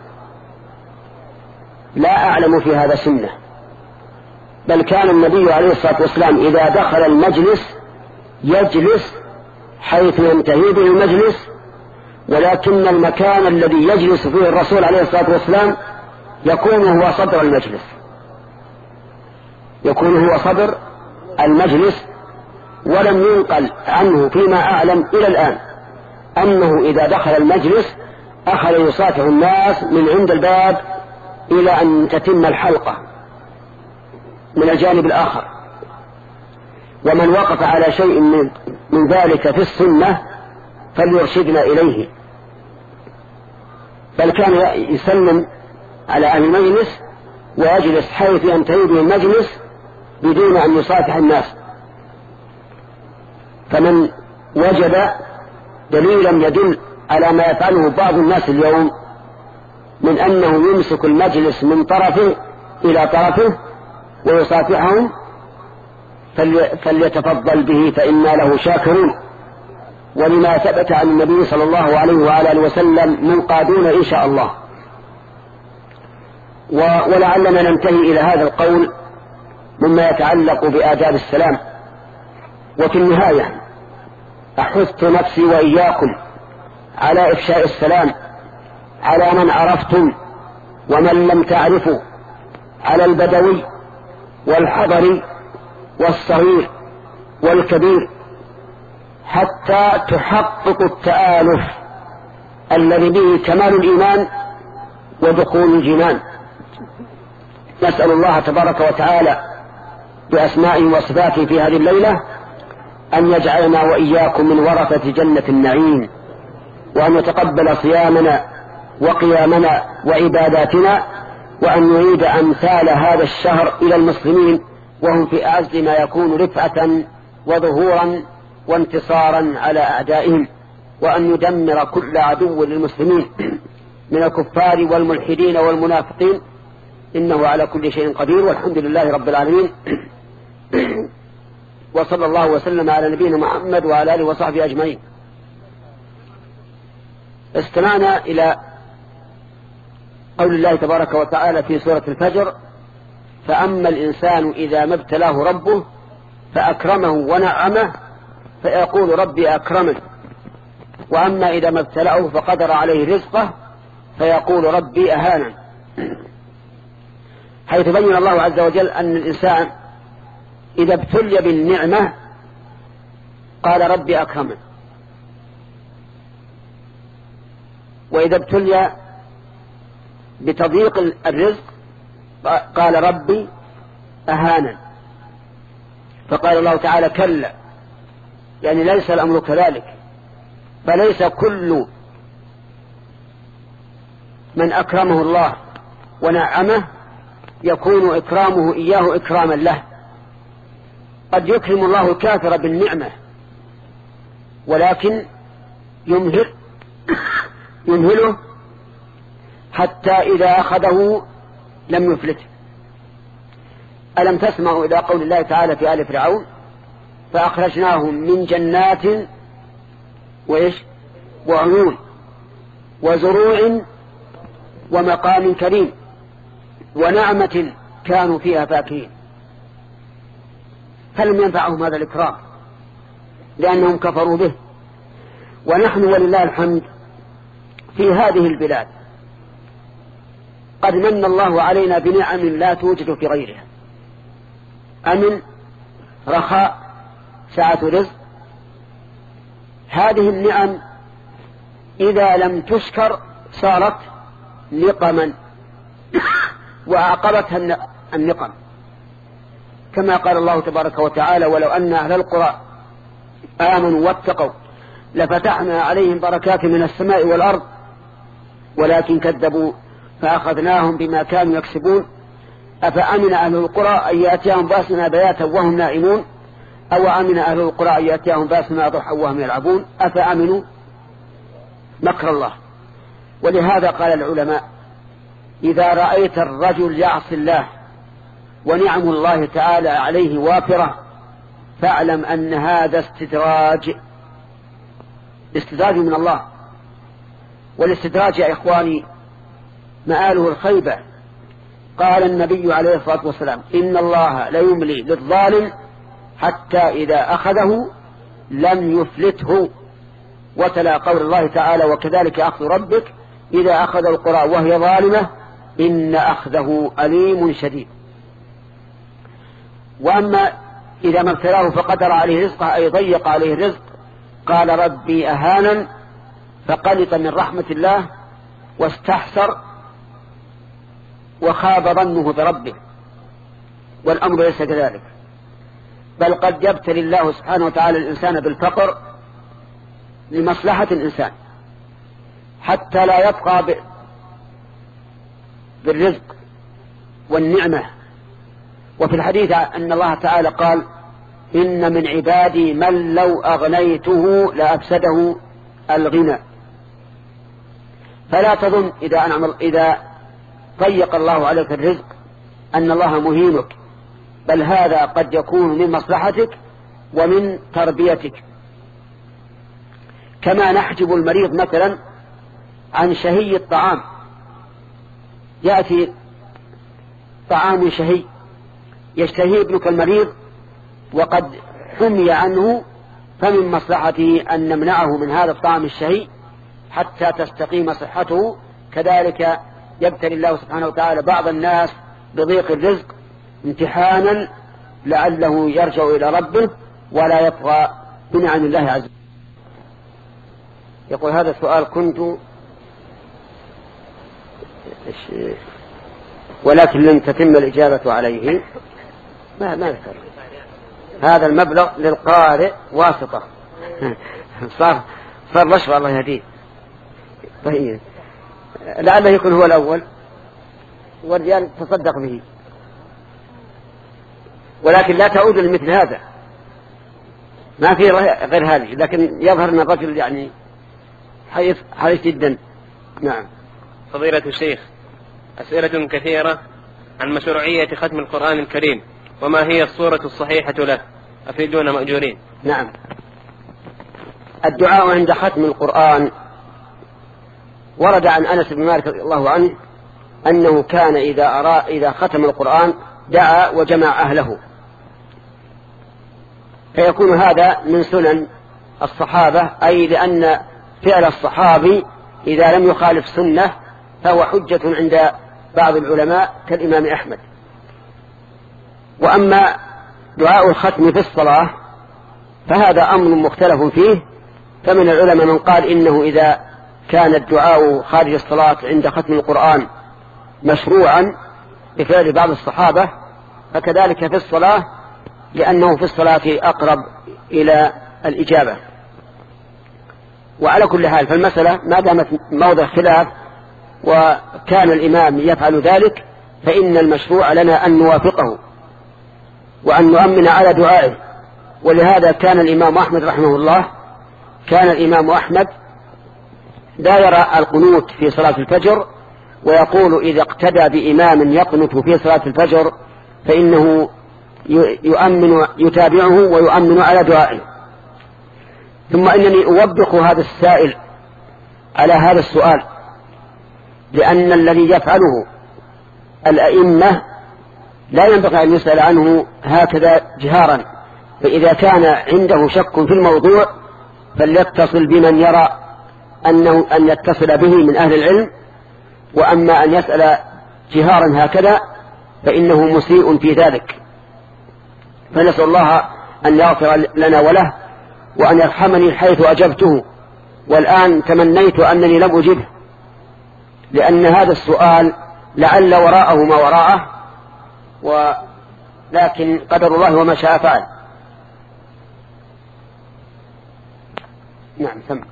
لا أعلم في هذا سنة، بل كان النبي عليه الصلاة والسلام إذا دخل المجلس يجلس حيث ينتهي به المجلس، ولكن المكان الذي يجلس فيه الرسول عليه الصلاة والسلام يكون هو صدر المجلس، يكون هو صدر المجلس، ولم ينقل عنه فيما أعلم إلى الآن أنه إذا دخل المجلس أخذ يصافح الناس من عند الباب إلى أن تتم الحلقة من الجانب الآخر. ومن وقف على شيء من, من ذلك في السنة فليرشدنا إليه. بل كان يسلم على أهل المجلس ويجلس حيث ينتهي به المجلس بدون أن يصافح الناس. فمن وجد دليلا يدل على ما يفعله بعض الناس اليوم من أنه يمسك المجلس من طرفه إلى طرفه ويصافحهم فليتفضل به فإنا له شاكرون، ولما ثبت عن النبي صلى الله عليه وعلى آله وسلم منقادون إن شاء الله. ولعلنا ننتهي إلى هذا القول مما يتعلق بآداب السلام. وفي النهاية أحث نفسي وإياكم على إفشاء السلام على من عرفتم ومن لم تعرفوا، على البدوي والحضري والصغير والكبير، حتى تحقق التآلف الذي به كمال الإيمان ودخول الجنان. نسأل الله تبارك وتعالى بأسمائه وصفاته في هذه الليلة أن يجعلنا وإياكم من ورثة جنة النعيم، وأن يتقبل صيامنا وقيامنا وعباداتنا، وأن يعيد أمثال هذا الشهر إلى المسلمين وهم في أعز ما يكون رفعة وظهورا وانتصارا على أعدائهم، وأن يدمر كل عدو للمسلمين من الكفار والملحدين والمنافقين، إنه على كل شيء قدير، والحمد لله رب العالمين. وصلى الله وسلم على نبينا محمد وعلى آله وصحبه أجمعين. استمعنا إلى قول الله تبارك وتعالى في سورة الفجر: فأما الإنسان إذا ما ابتلاه ربه فأكرمه ونعمه فيقول ربي أكرمن، وأما إذا ما ابتلاه فقدر عليه رزقه فيقول ربي أهانن. حيث بين الله عز وجل أن الإنسان إذا ابتلي بالنعمة قال ربي أكرمن، وإذا ابتلي بتضييق الرزق قال ربي أهانن. فقال الله تعالى: كلا، يعني ليس الأمر كذلك، فليس كل من أكرمه الله ونعمه يكون إكرامه إياه إكراما له. قد يكرم الله الكافر بالنعمة ولكن يمهل يمهله حتى إذا أخذه لم يفلته. ألم تسمعوا إلى قول الله تعالى في آل فرعون: فأخرجناهم من جنات وإيش وعيون وزروع ومقام كريم ونعمة كانوا فيها فاكهين. فلم ينفعهم هذا الإكرام لأنهم كفروا به. ونحن ولله الحمد في هذه البلاد قد من الله علينا بنعم لا توجد في غيرها: أمن، رخاء، سعة رزق. هذه النعم إذا لم تشكر صارت نقما وعاقبتها النقم، كما قال الله تبارك وتعالى: ولو أن أهل القرى آمنوا واتقوا لفتحنا عليهم بركات من السماء والأرض ولكن كذبوا فأخذناهم بما كانوا يكسبون. أفأمن أهل القرى أن يأتيهم بأسنا بياتا وهم نائمون، أو أمن أهل القرى أن يأتيهم بأسنا ضحى وهم يلعبون، أفأمنوا مكر الله. ولهذا قال العلماء: إذا رأيت الرجل يعصي الله ونعم الله تعالى عليه وافرة فاعلم أن هذا استدراج استدراج من الله. والاستدراج يا إخواني مآله الخيبة. قال النبي عليه الصلاة والسلام: إن الله لا يملي للظالم حتى إذا أخذه لم يفلته. وتلا قول الله تعالى: وكذلك أخذ ربك إذا أخذ القرى وهي ظالمة إن أخذه أليم شديد. وأما إذا ما ابتلاه فقدر عليه رزقه أي ضيق عليه الرزق قال ربي أهانا فقلط من رحمة الله واستحسر وخاب ظنه بربه، والأمر ليس كذلك، بل قد يبتلي الله سبحانه وتعالى الإنسان بالفقر لمصلحة الإنسان حتى لا يبقى بالرزق والنعمة. وفي الحديث أن الله تعالى قال إن من عبادي من لو أغنيته لأفسده الغنى. فلا تظن إذا أنعم إذا ضيق الله عليك الرزق أن الله مهينك، بل هذا قد يكون من مصلحتك ومن تربيتك. كما نحجب المريض مثلا عن شهي الطعام، يأتي طعام شهي يشتهي ابنك المريض وقد حمي عنه، فمن مصلحته أن نمنعه من هذا الطعام الشهي حتى تستقيم صحته. كذلك يبتلي الله سبحانه وتعالى بعض الناس بضيق الرزق امتحانا لعله يرجع إلى ربه ولا يطغى بنعم الله عز وجل. يقول هذا السؤال كنت ولكن لم تتم الإجابة عليه. ما ما ذكر هذا المبلغ للقارئ واسطة صار صار رشوة الله يهديه. طيب لعله يكون هو الأول والرجال تصدق به، ولكن لا تعود لمثل هذا، ما في غير هذه، لكن يظهر أن الرجل يعني حريص حريص جدا. نعم. فضيلة الشيخ، أسئلة كثيرة عن مشروعية ختم القرآن الكريم، وما هي الصورة الصحيحة له؟ أفيدونا مأجورين. نعم. الدعاء عند ختم القرآن ورد عن أنس بن مالك رضي الله عنه أنه كان إذا أرى إذا ختم القرآن دعا وجمع أهله، فيكون هذا من سنن الصحابة، أي لأن فعل الصحابي إذا لم يخالف سنة فهو حجة عند بعض العلماء كالإمام أحمد. وأما دعاء الختم في الصلاة فهذا أمر مختلف فيه، فمن العلماء من قال إنه إذا كان الدعاء خارج الصلاة عند ختم القرآن مشروعا بفعل بعض الصحابة فكذلك في الصلاة، لأنه في الصلاة أقرب إلى الإجابة. وعلى كل حال فالمسألة ما دامت موضع خلاف وكان الإمام يفعل ذلك فإن المشروع لنا أن نوافقه وأن نؤمن على دعائه. ولهذا كان الإمام أحمد رحمه الله كان الإمام أحمد لا يرى القنوت في صلاة الفجر، ويقول إذا اقتدى بإمام يقنت في صلاة الفجر فإنه يؤمن يتابعه ويؤمن على دعائه. ثم إنني أوبخ هذا السائل على هذا السؤال، لأن الذي يفعله الأئمة لا ينبغي أن يسأل عنه هكذا جهارا، فإذا كان عنده شك في الموضوع فليتصل بمن يرى أنه أن يتصل به من أهل العلم، وأما أن يسأل جهارا هكذا فإنه مسيء في ذلك. فنسأل الله أن يغفر لنا وله وأن يرحمني حيث أجبته، والآن تمنيت أنني لم أجبه، لأن هذا السؤال لعل وراءه ما وراءه، ولكن قدر الله وما شاء فعل. نعم سمع.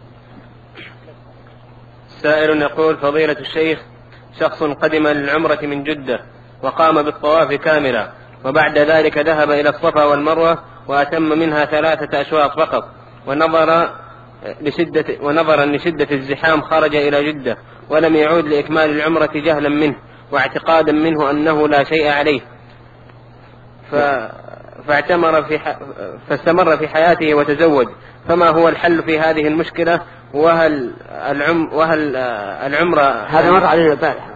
سائل يقول فضيلة الشيخ، شخص قدم للعمرة من جدة وقام بالطواف كاملا، وبعد ذلك ذهب إلى الصفا والمروة وأتم منها ثلاثة أشواط فقط، ونظر لشدة ونظرا لشدة الزحام خرج إلى جدة ولم يعود لإكمال العمرة جهلا منه واعتقادا منه أنه لا شيء عليه، ف... فاعتمر في ح... فاستمر في حياته وتزوج، فما هو الحل في هذه المشكلة؟ وهل العم وهل العمرة هذا مر عليه البارح؟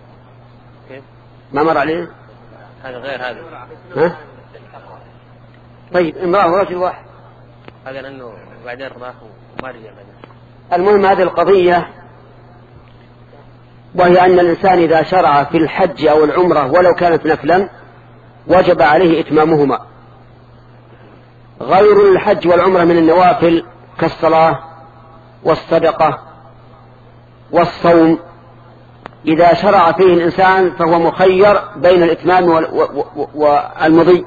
ما مر عليه هذا غير هذا. ها؟ طيب امرأة ورجل واحد، هذا لأنه بعدين راح وما رجع. المهم هذه القضية، وهي أن الإنسان إذا شرع في الحج أو العمرة ولو كانت نفلا وجب عليه إتمامهما، غير الحج والعمرة من النوافل كالصلاة والصدقة والصوم إذا شرع فيه الإنسان فهو مخير بين الإتمام والمضي،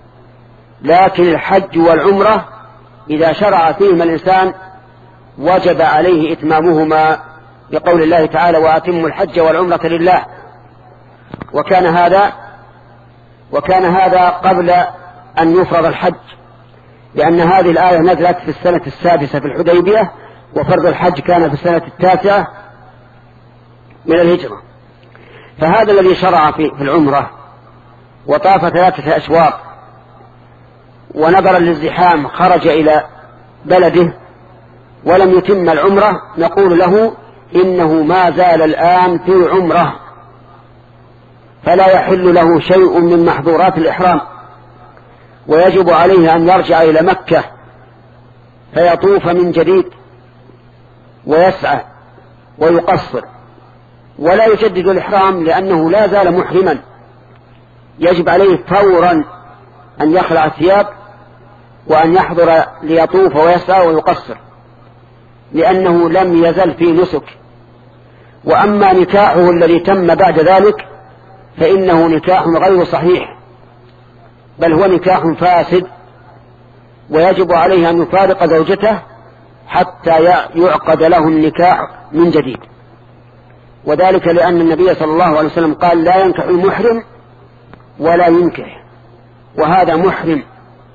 لكن الحج والعمرة إذا شرع فيهما الإنسان وجب عليه إتمامهما بقول الله تعالى وأتموا الحج والعمرة لله. وكان هذا وكان هذا قبل أن يفرض الحج، لأن هذه الآية نزلت في السنة السادسة في الحديبية، وفرض الحج كان في السنة التاسعة من الهجرة. فهذا الذي شرع في العمرة وطاف ثلاثة أشواط ونظرا للزحام خرج إلى بلده ولم يتم العمرة، نقول له إنه ما زال الآن في عمرة، فلا يحل له شيء من محظورات الإحرام، ويجب عليه أن يرجع إلى مكة فيطوف من جديد ويسعى ويقصر، ولا يجدد الإحرام لأنه لا زال محرما. يجب عليه فورا أن يخلع الثياب وأن يحضر ليطوف ويسعى ويقصر، لأنه لم يزل في نسك. وأما نكاحه الذي تم بعد ذلك فإنه نكاح غير صحيح، بل هو نكاح فاسد، ويجب عليه أن يفارق زوجته حتى يعقد له النكاح من جديد. وذلك لأن النبي صلى الله عليه وسلم قال لا ينكح المحرم ولا ينكح، وهذا محرم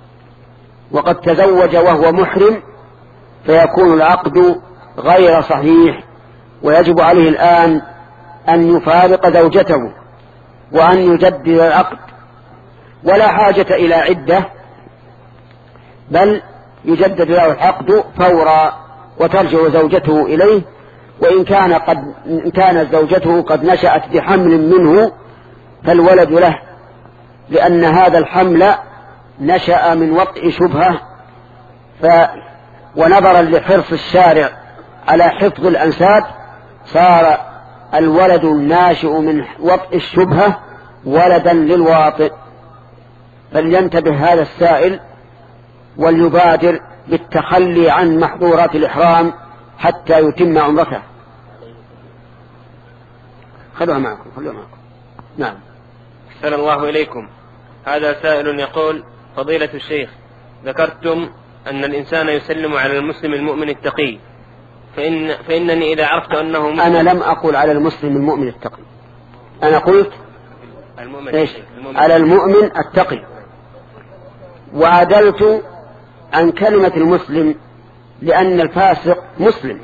وقد تزوج وهو محرم، فيكون العقد غير صحيح، ويجب عليه الآن أن يفارق زوجته وأن يجدد العقد، ولا حاجة إلى عدة، بل يجدد له العقد فورا وترجع زوجته إليه. وإن كان قد إن كانت زوجته قد نشأت بحمل منه فالولد له، لأن هذا الحمل نشأ من وطئ شبهة، ف ونظرا لحرص الشارع على حفظ الأنساب صار الولد الناشئ من وطئ الشبهة ولدا للواطئ. فلينتبه هذا السائل وليبادر بالتخلي عن محظورات الإحرام حتى يتم عمرته. خلوها معكم خلوها معكم. نعم. أحسن الله إليكم. هذا سائل يقول فضيلة الشيخ، ذكرتم أن الإنسان يسلم على المسلم المؤمن التقي، فإن فإنني إذا عرفت أنه مسلم. أنا لم أقل على المسلم المؤمن التقي، أنا قلت المؤمن إيش؟ المؤمن على المؤمن التقي، وعدلت عن كلمة المسلم لأن الفاسق مسلم،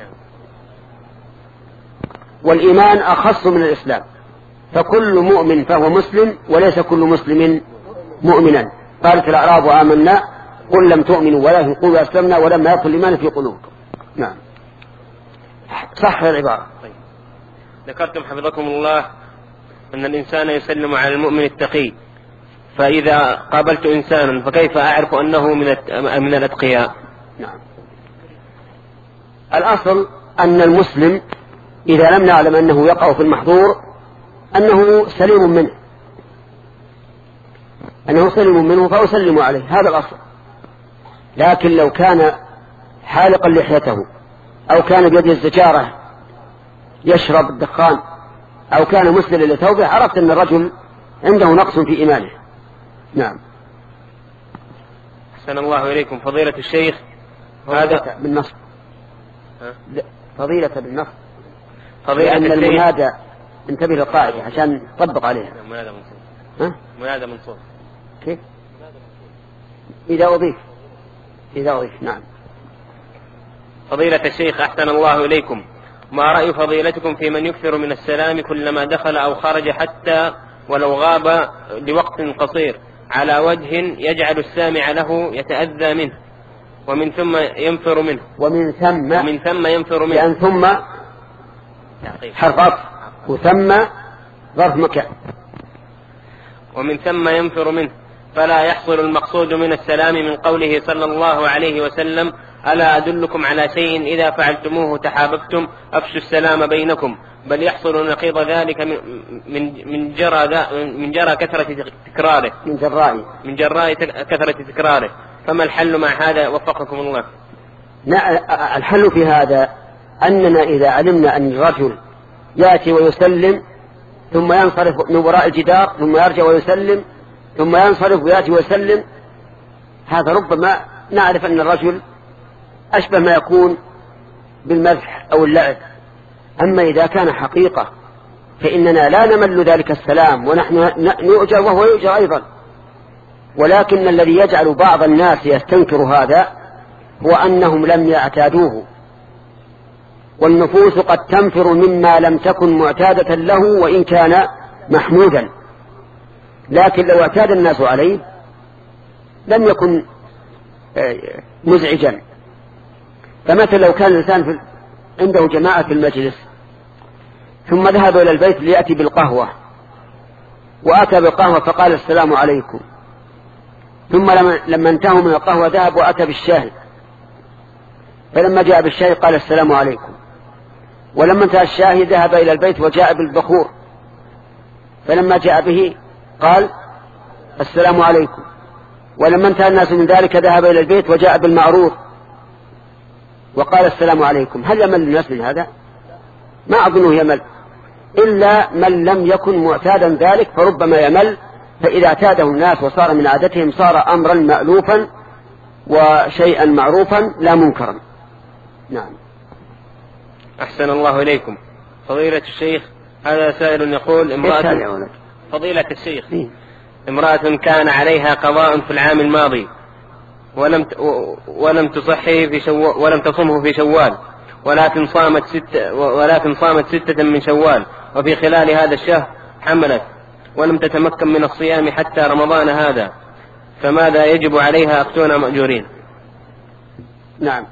والإيمان أخص من الإسلام، فكل مؤمن فهو مسلم وليس كل مسلم مؤمنا. قالت الأعراب آمنا قل لم تؤمنوا ولكن قولوا أسلمنا ولما يدخل الإيمان في قلوبكم. نعم صح العبارة. طيب. ذكرتم حفظكم الله أن الإنسان يسلم على المؤمن التقي، فإذا قابلت إنسانا فكيف أعرف أنه من من الأتقياء؟ نعم الأصل أن المسلم إذا لم نعلم أنه يقع في المحظور أنه سليم منه أنه سليم منه فأسلم عليه، هذا الأصل. لكن لو كان حالقا لحيته أو كان بيد الزجارة يشرب الدخان أو كان مسلل لثوبه عرفت أن الرجل عنده نقص في إيمانه. نعم. أحسن الله إليكم فضيلة الشيخ. هذا بالنصب فضيلة بالنصب فضيلة لأن المنادى انتبه للقاعدة عشان تطبق عليها. منادى منصوب. ها؟ منادى منصوب. كيف؟ إذا أضيف إذا أضيف. نعم. فضيلة الشيخ أحسن الله إليكم، ما رأي فضيلتكم في من يكثر من السلام كلما دخل أو خرج حتى ولو غاب لوقت قصير على وجه يجعل السامع له يتأذى منه ومن ثم ينفر منه ومن ثم ومن ثم ينفر منه لأن ثم حرف عطف وثم ظرف مكان ومن ثم ينفر منه فلا يحصل المقصود من السلام من قوله صلى الله عليه وسلم ألا أدلكم على شيء إذا فعلتموه تحاببتم أفشوا السلام بينكم، بل يحصل نقيض ذلك من من جرى من جرى كثرة تكراره من جراء من جراء كثرة تكراره فما الحل مع هذا وفقكم الله؟ الحل في هذا أننا إذا علمنا أن الرجل يأتي ويسلم ثم ينصرف من وراء الجدار ثم يرجع ويسلم ثم ينصرف ويأتي ويسلم، هذا ربما نعرف أن الرجل أشبه ما يكون بالمزح أو اللعب. أما إذا كان حقيقة فإننا لا نمل ذلك السلام ونحن نؤجر وهو يؤجر أيضا، ولكن الذي يجعل بعض الناس يستنكر هذا هو أنهم لم يعتادوه، والنفوس قد تنفر مما لم تكن معتادة له وإن كان محمودا، لكن لو اعتاد الناس عليه لم يكن مزعجا. فمثلا لو كان الإنسان عنده جماعة في المجلس ثم ذهب إلى البيت ليأتي بالقهوة وأتى بالقهوة فقال السلام عليكم، ثم لما انتهوا من القهوة ذهب وأتى بالشاهي، فلما جاء بالشاهي قال السلام عليكم، ولما انتهى الشاهي ذهب إلى البيت وجاء بالبخور، فلما جاء به قال السلام عليكم، ولما انتهى الناس من ذلك ذهب إلى البيت وجاء بالمعروض وقال السلام عليكم. هل يمل الناس من هذا؟ ما أظنه يمل، إلا من لم يكن معتادا ذلك فربما يمل، فإذا اعتاده الناس وصار من عادتهم صار أمرا مألوفا وشيئا معروفا لا منكرا. نعم. أحسن الله إليكم. فضيلة الشيخ، هذا سائل يقول: امرأة فضيلة الشيخ إيه؟ امرأة كان عليها قضاء في العام الماضي ولم ولم تصحه في شوال ولم تصمه في شوال، ولكن صامت ستة ولكن صامت ستة من شوال، وفي خلال هذا الشهر حملت ولم تتمكن من الصيام حتى رمضان هذا، فماذا يجب عليها أختنا مأجورين؟ نعم.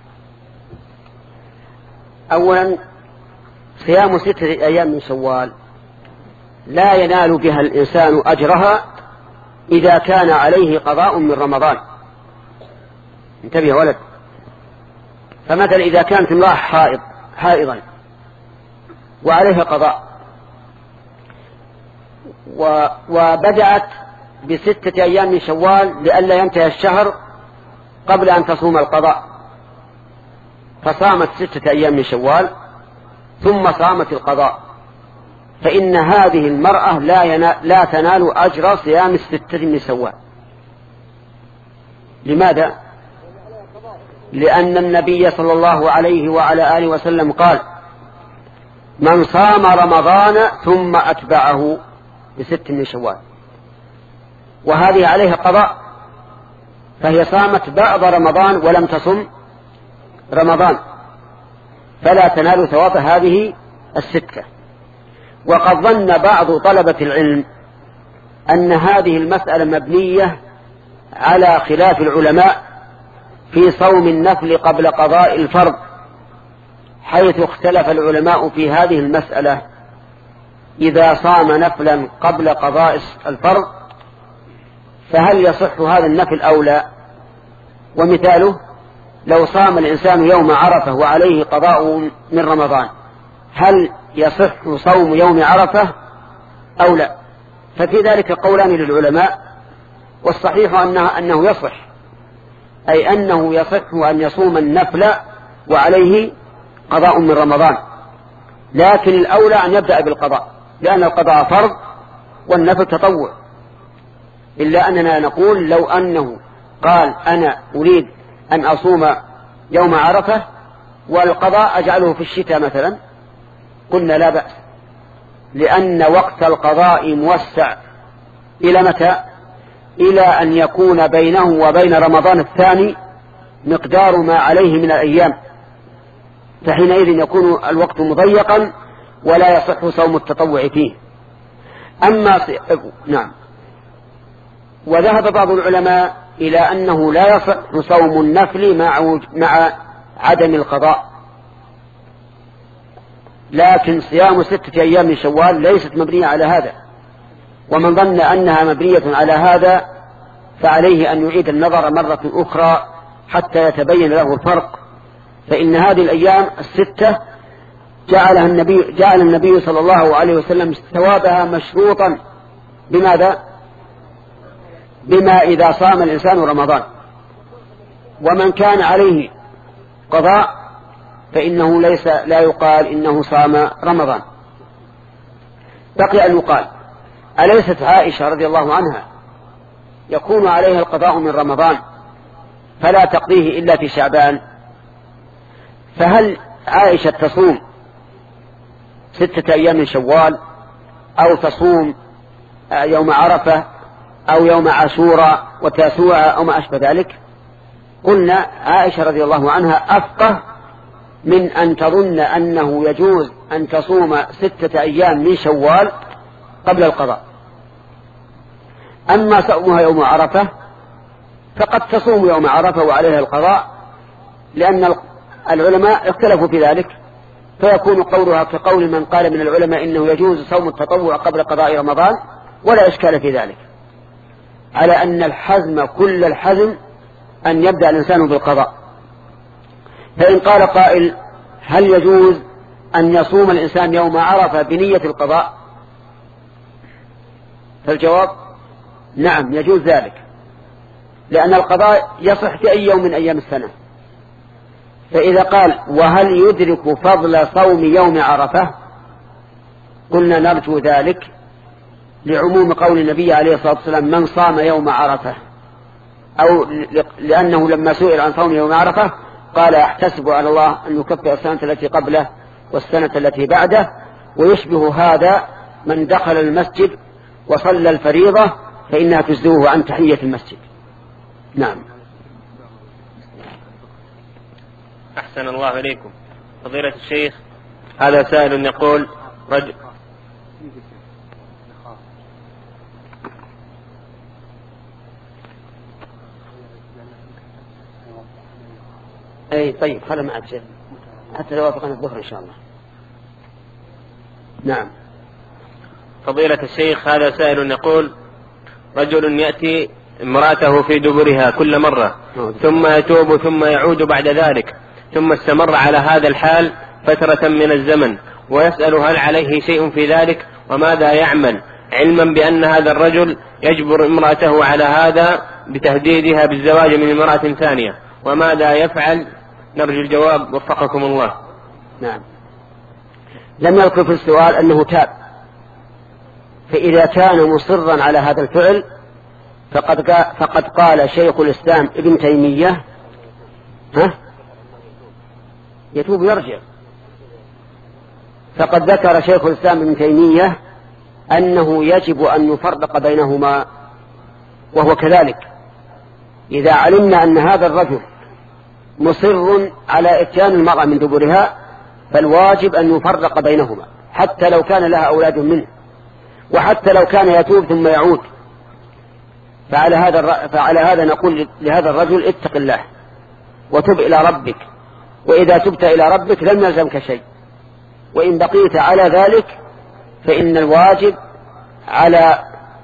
أولا صيام ستة أيام من شوال لا ينال بها الإنسان أجرها إذا كان عليه قضاء من رمضان. انتبه يا ولد. فمثلا إذا كانت امرأة حائض حائضا وعليها قضاء وبدأت بستة أيام من شوال لئلا ينتهي الشهر قبل أن تصوم القضاء، فصامت ستة أيام من شوال ثم صامت القضاء، فإن هذه المرأة لا, ينا... لا تنال أجر صيام الستة من شوال. لماذا؟ لأن النبي صلى الله عليه وعلى آله وسلم قال: من صام رمضان ثم أتبعه بست من شوال، وهذه عليها قضاء، فهي صامت بعض رمضان ولم تصم رمضان، فلا تنال ثواب هذه الستة. وقد ظن بعض طلبة العلم أن هذه المسألة مبنية على خلاف العلماء في صوم النفل قبل قضاء الفرض، حيث اختلف العلماء في هذه المسألة: إذا صام نفلا قبل قضاء الفرض فهل يصح هذا النفل أو لا؟ ومثاله: لو صام الإنسان يوم عرفة وعليه قضاء من رمضان، هل يصح صوم يوم عرفة أو لا؟ ففي ذلك قولان للعلماء، والصحيح أنه, أنه يصح، أي أنه يصح أن يصوم النفل وعليه قضاء من رمضان، لكن الأولى أن يبدأ بالقضاء، لأن القضاء فرض والنفل تطوع. إلا أننا نقول لو أنه قال: أنا أريد أن أصوم يوم عرفة والقضاء أجعله في الشتاء مثلا، قلنا لا بأس، لأن وقت القضاء موسع إلى متى؟ إلى أن يكون بينه وبين رمضان الثاني مقدار ما عليه من الأيام، فحينئذ يكون الوقت مضيقا ولا يصح صوم التطوع فيه. أما ص... نعم. وذهب بعض العلماء إلى أنه لا يصح صوم النفل مع, وج... مع عدم القضاء، لكن صيام ستة أيام من شوال ليست مبنية على هذا، ومن ظن أنها مبنية على هذا فعليه أن يعيد النظر مرة أخرى حتى يتبين له الفرق، فإن هذه الأيام الستة جعلها النبي, جعل النبي صلى الله عليه وسلم ثوابها مشروطا بماذا؟ بما إذا صام الإنسان رمضان، ومن كان عليه قضاء فإنه ليس لا يقال إنه صام رمضان. بقي أن يقال: أليست عائشة رضي الله عنها يكون عليها القضاء من رمضان فلا تقضيه إلا في شعبان؟ فهل عائشة تصوم ستة أيام من شوال، أو تصوم يوم عرفة، أو يوم عاشوراء وتاسوعة، أو ما أشبه ذلك؟ قلنا عائشة رضي الله عنها أفقه من أن تظن أنه يجوز أن تصوم ستة أيام من شوال قبل القضاء. أما صومها يوم عرفة فقد تصوم يوم عرفة وعليها القضاء، لأن العلماء اختلفوا في ذلك، فيكون قولها كقول من قال من العلماء إنه يجوز صوم التطوع قبل قضاء رمضان، ولا إشكال في ذلك، على أن الحزم كل الحزم أن يبدأ الإنسان بالقضاء. فإن قال قائل: هل يجوز أن يصوم الإنسان يوم عرفة بنية القضاء؟ فالجواب: نعم، يجوز ذلك، لأن القضاء يصح في أي يوم من أيام السنة. فإذا قال: وهل يدرك فضل صوم يوم عرفة؟ قلنا نرجو ذلك لعموم قول النبي عليه الصلاة والسلام: من صام يوم عرفة، أو لأنه لما سئل عن صوم يوم عرفة قال: أحتسب على الله أن يكفر السنة التي قبله والسنة التي بعده. ويشبه هذا من دخل المسجد وصلى الفريضة فإنها تجزئه عن تحية المسجد. نعم. أحسن الله إليكم. فضيلة الشيخ، هذا سائل يقول: رجل أي طيب خلنا معك شيء حتى توافقنا الظهر إن شاء الله. نعم. فضيلة الشيخ، هذا سائل يقول: رجل يأتي امرأته في دبرها كل مرة ثم يتوب ثم يعود بعد ذلك، ثم استمر على هذا الحال فترة من الزمن، ويسأل هل عليه شيء في ذلك وماذا يعمل، علما بأن هذا الرجل يجبر امرأته على هذا بتهديدها بالزواج من امرأة ثانية، وماذا يفعل؟ نرجو الجواب وفقكم الله. نعم. لم يذكر في السؤال أنه تاب، فإذا كان مصرا على هذا الفعل فقد فقد قال شيخ الإسلام ابن تيمية: ها يتوب يرجع. فقد ذكر شيخ الإسلام ابن تيمية أنه يجب أن يفرق بينهما، وهو كذلك. إذا علمنا أن هذا الرجل مصر على إتيان المرأة من دبرها فالواجب أن يفرق بينهما، حتى لو كان لها أولاد منه، وحتى لو كان يتوب ثم يعود. فعلى هذا فعلى هذا نقول لهذا الرجل: اتق الله وتب إلى ربك، وإذا تبت إلى ربك لم يلزمك شيء، وإن بقيت على ذلك فإن الواجب على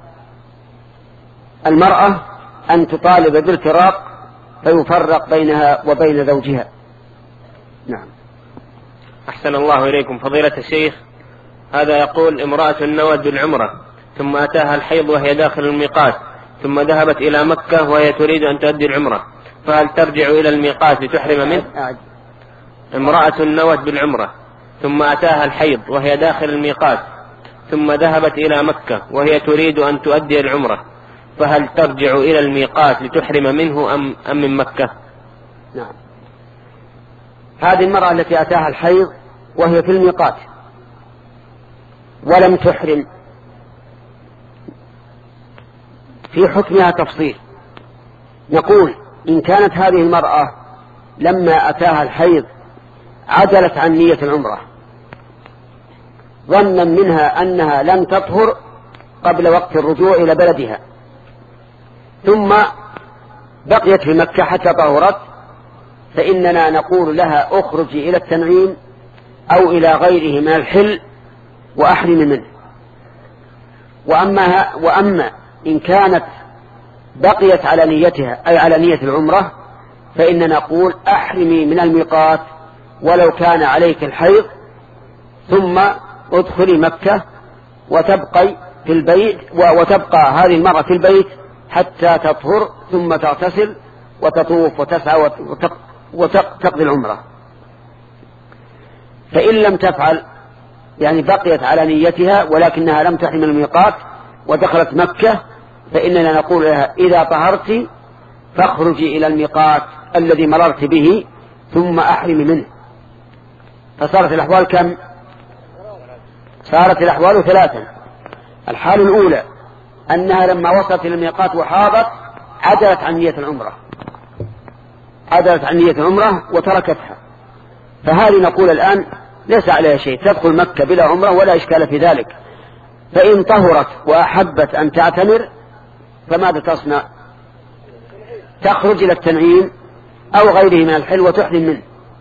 المرأة أن تطالب بالفراق فيفرق بينها وبين زوجها. نعم. أحسن الله إليكم. فضيلة الشيخ، هذا يقول: امرأة نوت بالعمرة ثم أتاها الحيض وهي داخل الميقات، ثم ذهبت إلى مكة وهي تريد أن تؤدي العمرة، فهل ترجع إلى الميقات لتحرم منه؟ امرأة نوت بالعمرة ثم أتاها الحيض وهي داخل الميقات، ثم ذهبت إلى مكة وهي تريد أن تؤدي العمرة، فهل ترجع إلى الميقات لتحرم منه أم, أم من مكة؟ نعم. هذه المرأة التي أتاها الحيض وهي في الميقات ولم تحرم، في حكمها تفصيل. نقول: إن كانت هذه المرأة لما أتاها الحيض عدلت عن نية العمرة ظنا منها أنها لم تطهر قبل وقت الرجوع إلى بلدها، ثم بقيت في مكة حتى طهرت، فإننا نقول لها: اخرجي إلى التنعيم أو إلى غيره من الحل وأحرمي منه. وأما, وأما إن كانت بقيت على نيتها أي على نية العمرة فإننا نقول: أحرمي من الميقات ولو كان عليك الحيض، ثم ادخلي مكة وتبقي في البيت، وتبقى هذه المرأة في البيت حتى تطهر ثم تغتسل وتطوف وتسعى وتقضي العمرة. فإن لم تفعل يعني بقيت على نيتها ولكنها لم تحرم من الميقات ودخلت مكة، فإننا نقول لها إذا طهرت فاخرجي إلى الميقات الذي مررت به ثم أحرمي منه. فصارت الأحوال كم؟ صارت الأحوال ثلاثة. الحال الأولى أنها لما وصلت إلى الميقات وحاضت عدلت عن نية العمرة عدلت عن نية العمرة وتركتها، فهذه نقول الآن ليس عليها شيء، تدخل مكة بلا عمرة ولا إشكال في ذلك. فإن طهرت وأحبت أن تعتمر فماذا تصنع؟ تخرج إلى التنعيم أو غيره من الحل وتحرم منه.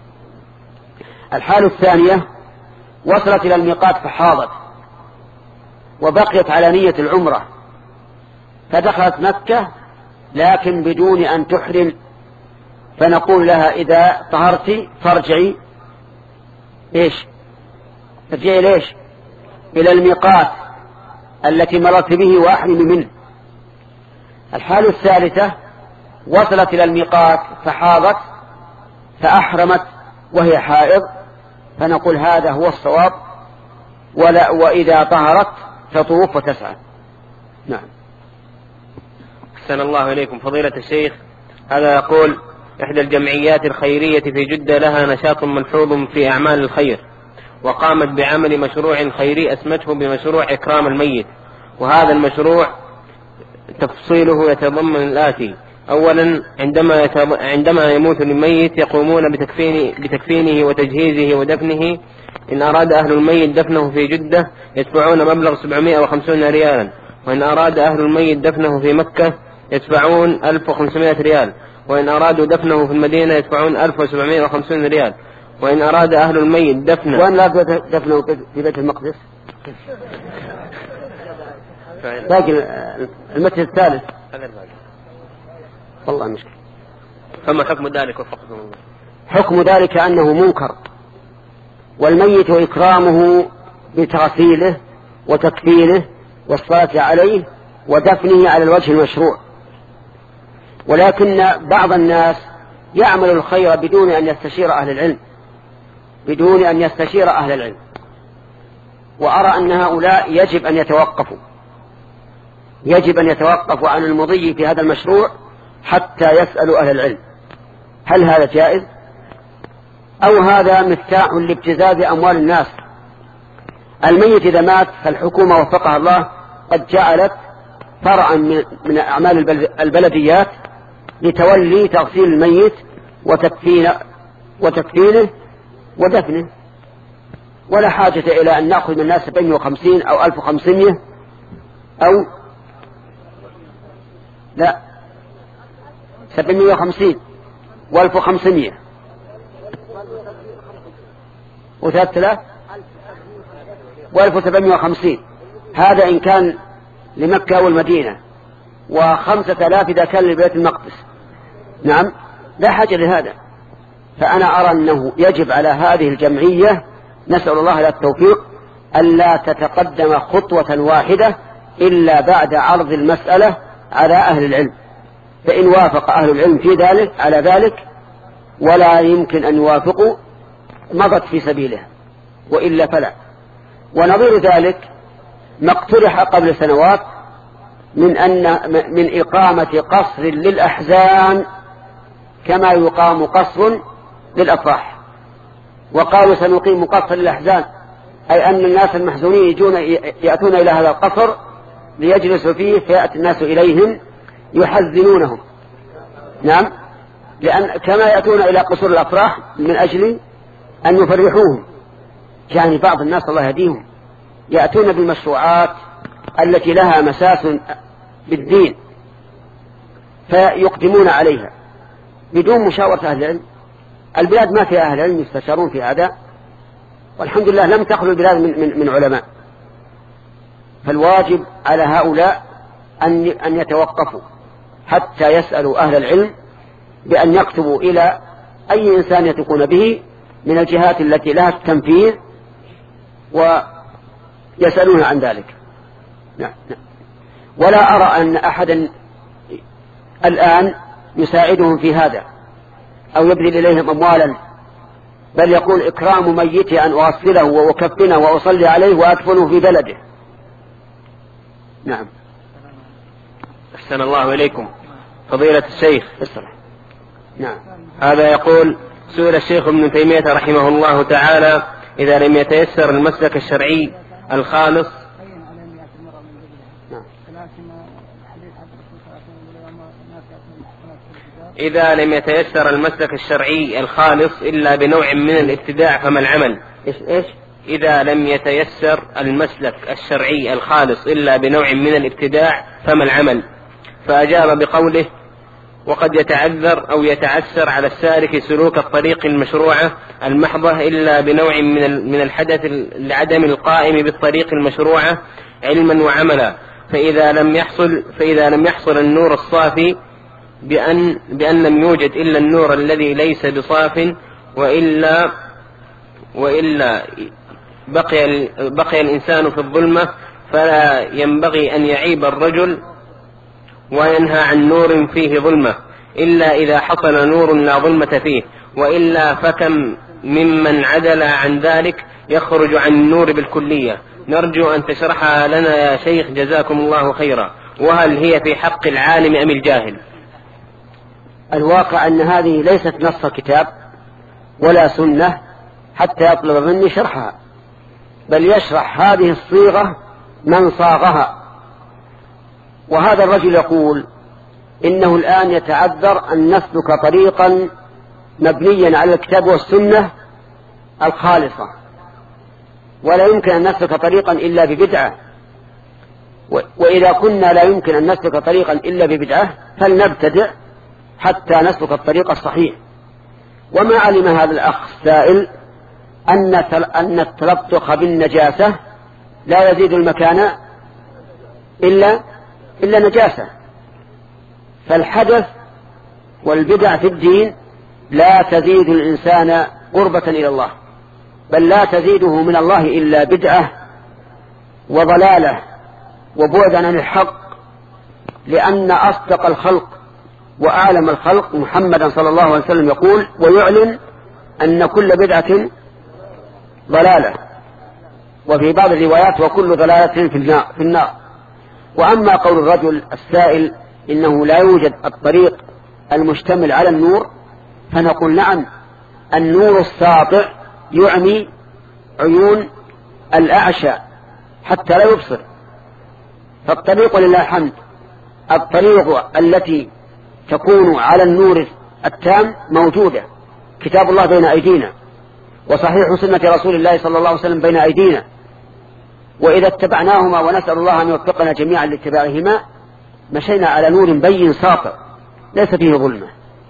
الحالة الثانية وصلت إلى الميقات فحاضت وبقيت على نية العمرة فدخلت مكة لكن بدون أن تحرم، فنقول لها إذا طهرت فارجعي إيش؟ ترجعي ليش؟ إلى الميقات التي مرت به وأحرم منه. الحالة الثالثة وصلت إلى الميقات فحاضت فأحرمت وهي حائض، فنقول هذا هو الصواب، ولا وإذا طهرت تطوف وتسعى. نعم. أحسن الله إليكم فضيلة الشيخ. هذا يقول: إحدى الجمعيات الخيرية في جدة لها نشاط ملحوظ في أعمال الخير، وقامت بعمل مشروع خيري أسمته بمشروع إكرام الميت، وهذا المشروع تفصيله يتضمن الآتي: أولا، عندما عندما يموت الميت يقومون بتكفين بتكفينه وتجهيزه ودفنه. إن أراد أهل الميت دفنه في جدة يدفعون مبلغ سبعمائة وخمسين ريالا، وإن أراد أهل الميت دفنه في مكة يدفعون ألف وخمسمائة ريال، وإن أرادوا دفنه في المدينة يدفعون ألف وسبعمائة وخمسين ريال، وإن أراد أهل الميت دفنه وإن لا دفنه في بيت المقدس لكن المسجد الثالث والله مشكلة. فما حكم ذلك وفقكم الله؟ حكم ذلك أنه منكر، والميت إكرامه بتغسيله وتكفينه والصلاة عليه ودفنه على الوجه المشروع، ولكن بعض الناس يعمل الخير بدون أن يستشير أهل العلم بدون أن يستشير أهل العلم وأرى أن هؤلاء يجب أن يتوقفوا يجب أن يتوقفوا عن المضي في هذا المشروع حتى يسألوا أهل العلم هل هذا جائز أو هذا مفتاح لابتزاز أموال الناس. الميت إذا مات فالحكومة وفقها الله قد جعلت فرعا من أعمال البلديات لتولي تغسيل الميت وتكفينه, وتكفينه ودفنه، ولا حاجة إلى أن نأخذ من الناس سبعمائة وخمسين أو ألف وخمسمائة أو لا سبعمائة وخمسين وألف وخمسمائة وثلاثة آلاف وألف وسبعمائة وخمسين. هذا إن كان لمكة والمدينة، وخمسة آلاف إذا كان لبيت المقدس. نعم، لا حاجة لهذا. فأنا أرى أنه يجب على هذه الجمعية، نسأل الله لها التوفيق، ألا تتقدم خطوة واحدة إلا بعد عرض المسألة على أهل العلم، فإن وافق أهل العلم في ذلك على ذلك ولا يمكن أن يوافقوا مضت في سبيله، وإلا فلا. ونظير ذلك ما اقترح قبل سنوات من أن من إقامة قصر للأحزان كما يقام قصر للأفراح، وقالوا سنقيم قصر للأحزان، أي أن الناس المحزونين يجون يأتون إلى هذا القصر ليجلسوا فيه فيأتي الناس إليهم يحزنونهم. نعم، لأن كما يأتون إلى قصور الأفراح من أجل أن يفرحوهم. يعني بعض الناس الله يهديهم يأتون بالمشروعات التي لها مساس بالدين فيقدمون عليها بدون مشاورة أهل العلم. البلاد ما فيها أهل العلم يستشارون في هذا، والحمد لله لم تخلو البلاد من, من, من علماء. فالواجب على هؤلاء أن, أن يتوقفوا حتى يسألوا أهل العلم بأن يكتبوا إلى أي إنسان يثقون به من الجهات التي لها التنفيذ ويسألون عن ذلك. نعم. ولا أرى أن أحدا الآن يساعدهم في هذا أو يبذل إليهم أموالا، بل يقول إكرام ميتي أن أغسله وأكفنه وأصلي عليه وأدفنه في بلده. نعم. أحسن الله إليكم فضيلة الشيخ. نعم. هذا يقول: سئل الشيخ ابن تيمية رحمه الله تعالى: إذا لم يتيسر المسلك الشرعي الخالص إذا لم يتيسر المسلك الشرعي الخالص إلا بنوع من الابتداع فما العمل؟ إيش إيش؟ إذا لم يتيسر المسلك الشرعي الخالص إلا بنوع من الابتداع فما العمل؟ فأجاب بقوله: وقد يتعذر أو يتعسر على السالك سلوك الطريق المشروعة المحضة إلا بنوع من الحدث لعدم القائم بالطريق المشروعة علما وعملا، فإذا لم يحصل فإذا لم يحصل النور الصافي بأن بأن لم يوجد إلا النور الذي ليس بصاف، وإلا وإلا بقي بقي الإنسان في الظلمة، فلا ينبغي أن يعيب الرجل وينهى عن نور فيه ظلمة إلا إذا حصل نور لا ظلمة فيه، وإلا فكم ممن عدل عن ذلك يخرج عن النور بالكلية. نرجو أن تشرحها لنا يا شيخ جزاكم الله خيرا، وهل هي في حق العالم أم الجاهل؟ الواقع أن هذه ليست نص كتاب ولا سنة حتى يطلب مني شرحها، بل يشرح هذه الصيغة من صاغها. وهذا الرجل يقول إنه الآن يتعذر أن نسلك طريقا مبنيا على الكتاب والسنة الخالصة، ولا يمكن أن نسلك طريقا إلا ببدعة، وإذا كنا لا يمكن أن نسلك طريقا إلا ببدعة فلنبتدع حتى نسلك الطريق الصحيح. وما علم هذا الأخ السائل أن أن التلطخ بالنجاسة لا يزيد المكان إلا إلا نجاسة. فالحدث والبدع في الدين لا تزيد الإنسان قربة إلى الله، بل لا تزيده من الله إلا بدعة وضلالة وبعدا عن الحق، لأن أصدق الخلق وأعلم الخلق محمدا صلى الله عليه وسلم يقول: ويعلن أن كل بدعة ضلالة، وفي بعض الروايات: وكل ضلالة في النار, في النار. وأما قول الرجل السائل إنه لا يوجد الطريق المشتمل على النور، فنقول: نعم، النور الساطع يعمي عيون الأعشى حتى لا يبصر. فالطريق لله الحمد، الطريق التي تكون على النور التام موجودة، كتاب الله بين أيدينا، وصحيح سنة رسول الله صلى الله عليه وسلم بين أيدينا، وإذا اتبعناهما ونسأل الله أن يوفقنا جميعا لاتباعهما مشينا على نور بين ساطع ليس فيه ظلمة.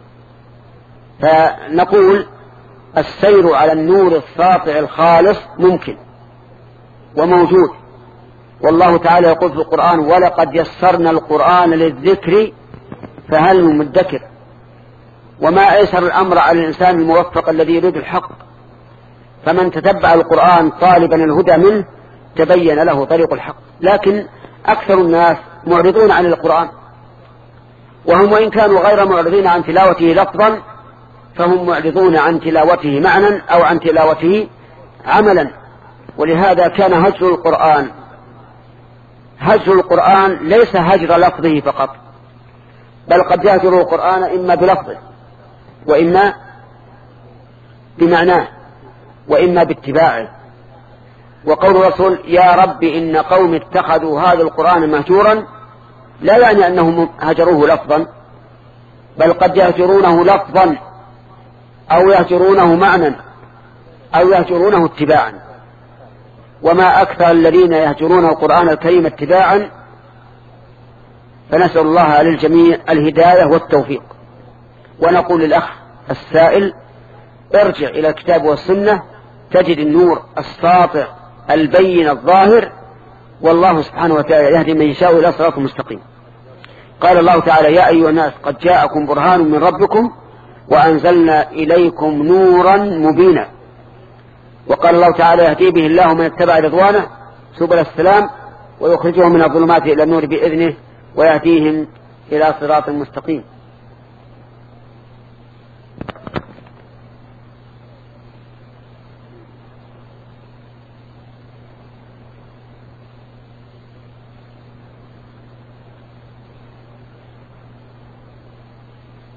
فنقول السير على النور الساطع الخالص ممكن وموجود، والله تعالى يقول في القرآن: ولقد يسرنا القرآن للذكر فهل من مدكر. وما أيسر الأمر على الإنسان الموفق الذي يريد الحق، فمن تتبع القرآن طالبا الهدى منه تبين له طريق الحق. لكن أكثر الناس معرضون عن القرآن، وهم وإن كانوا غير معرضين عن تلاوته لفظا فهم معرضون عن تلاوته معنى أو عن تلاوته عملا. ولهذا كان هجر القرآن هجر القرآن ليس هجر لفظه فقط، بل قد يهجر القرآن إما بلفظه وإما بمعناه وإما باتباعه. وقول الرسول: يا رب إن قوم اتخذوا هذا القرآن مهجورا، لا يعني أنهم هجروه لفظا، بل قد يهجرونه لفظا أو يهجرونه معنى أو يهجرونه اتباعا. وما أكثر الذين يهجرون القرآن الكريم اتباعا، فنسأل الله للجميع الهداية والتوفيق. ونقول للأخ السائل: ارجع إلى الكتاب والسنة تجد النور الساطع البين الظاهر، والله سبحانه وتعالى يهدي من يشاء إلى صراط مستقيم. قال الله تعالى: يا أيها الناس قد جاءكم برهان من ربكم وأنزلنا إليكم نورا مبينا. وقال الله تعالى: يهدي به الله من اتبع رضوانه سبل السلام ويخرجهم من الظلمات إلى النور بإذنه ويهديهم إلى صراط مستقيم.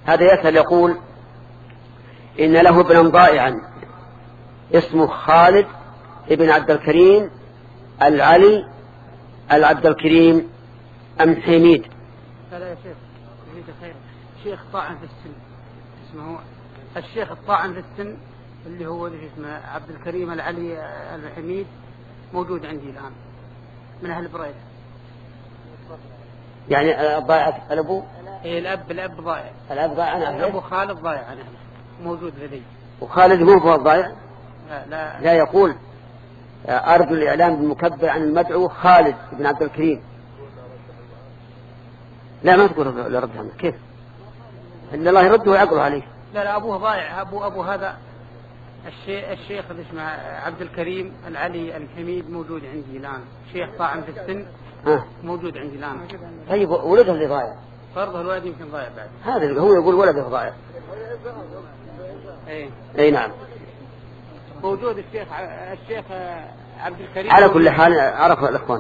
هذا يسأل يقول إن له ابنا ضائعا اسمه خالد ابن عبد الكريم العلي العبد الكريم أم حميد؟ لا يا شيخ يريد خير. شيخ طاعن في السن اسمه الشيخ الطاعن في السن اللي هو اللي اسمه عبد الكريم العلي الحميد موجود عندي الآن من أهل بريدة. يعني ضائع الأبو؟ إيه الأب الأب ضائع. الأب ضائع أنا أبو خالد ضائع أنا موجود لدي. وخالد مو هو الضائع؟ لا, لا لا يقول أرجو الإعلام بالمكبر عن المدعو خالد بن عبد الكريم. لا ما تقول لرد عنه كيف؟ إن الله يرده ويعقله عليه. لا لا أبوه ضائع. أبو أبو هذا الشيخ الشيخ اللي اسمه عبد الكريم العلي الحميد موجود عندي الآن. شيخ طاعن في السن ها. موجود عندي الآن. طيب ولده اللي ضايع؟ فرضه الولد يمكن ضايع بعد. هذا هو يقول ولده ضايع. أي. أي نعم. موجود الشيخ الشيخ عبد الكريم. على كل حال عرف الإخوان.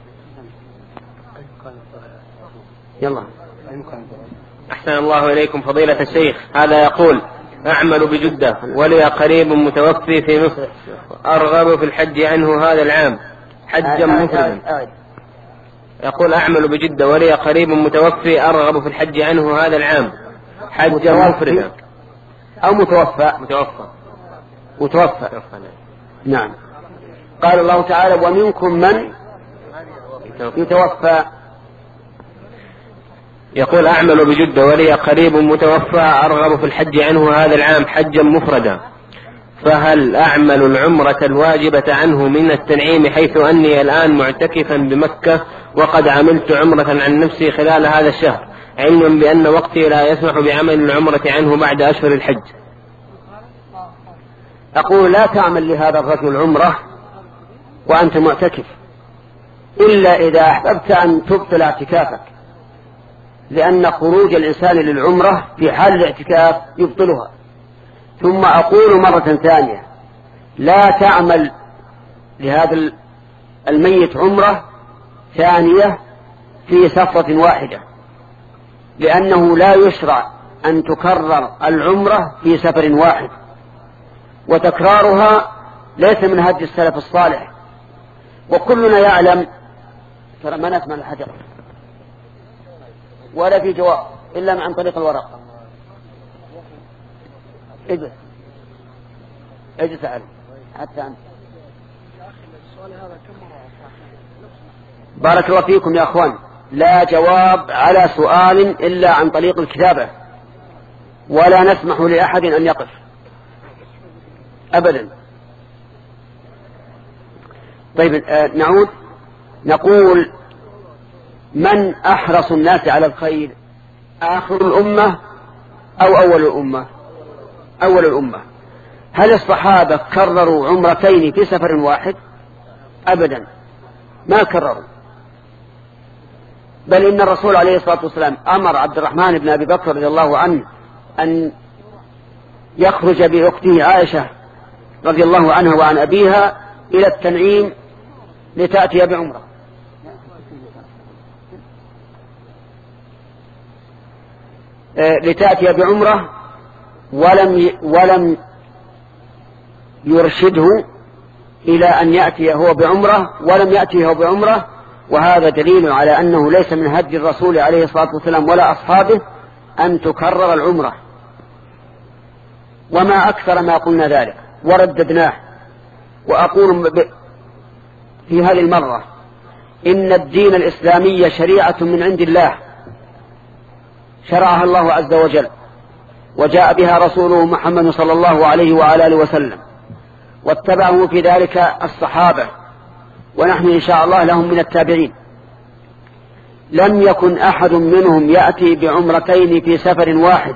يلا. أحسن الله إليكم فضيلة الشيخ. هذا يقول أعمل بجدة ولي قريب متوفي في مصر أرغب في الحج عنه هذا العام حجا مفردا. يقول أعمل بجدة ولي قريب متوفي أرغب في الحج عنه هذا العام حجا مفردا. أو متوفى متوفى متوفى نعم. قال الله تعالى ومنكم من يتوفى. يقول أعمل بجدة ولي قريب متوفى أرغب في الحج عنه هذا العام حجا مفردا، فهل أعمل العمرة الواجبة عنه من التنعيم حيث أني الآن معتكفا بمكة وقد عملت عمرة عن نفسي خلال هذا الشهر علما بأن وقتي لا يسمح بعمل العمرة عنه بعد أشهر الحج؟ أقول لا تعمل لهذا الرجل عمرة وأنت معتكف إلا إذا أحببت أن تبطل اعتكافك، لأن خروج الإنسان للعمرة في حال الاعتكاف يبطلها. ثم أقول مرة ثانية لا تعمل لهذا الميت عمرة ثانية في سفرة واحدة، لأنه لا يشرع أن تكرر العمرة في سفر واحد، وتكرارها ليس من هدي السلف الصالح. وكلنا يعلم ترى ما نسمع الحجر ولا في جواب إلا عن طريق الورق. اجلس اجلس علي حتى أنت. بارك الله فيكم يا أخوان. لا جواب على سؤال إلا عن طريق الكتابة، ولا نسمح لأحد أن يقف أبدا. طيب آه نعود نقول من أحرص الناس على الخير آخر الأمة أو أول الأمة؟ أول الأمة. هل الصحابة كرروا عمرتين في سفر واحد؟ أبدا ما كرروا، بل إن الرسول عليه الصلاة والسلام أمر عبد الرحمن بن أبي بكر رضي الله عنه أن يخرج بأخته عائشة رضي الله عنها وعن أبيها إلى التنعيم لتأتي بعمرة. لتأتي بعمرة ولم ولم يرشده إلى أن يأتي هو بعمرة، ولم يأتي هو بعمرة، وهذا دليل على أنه ليس من هدي الرسول عليه الصلاة والسلام ولا أصحابه أن تكرر العمرة. وما أكثر ما قلنا ذلك ورددناه. وأقول في هذه المرة إن الدين الإسلامي شريعة من عند الله شرعها الله عز وجل، وجاء بها رسوله محمد صلى الله عليه وعلى آله وسلم، واتبعه في ذلك الصحابة، ونحن إن شاء الله لهم من التابعين. لم يكن أحد منهم يأتي بعمرتين في سفر واحد.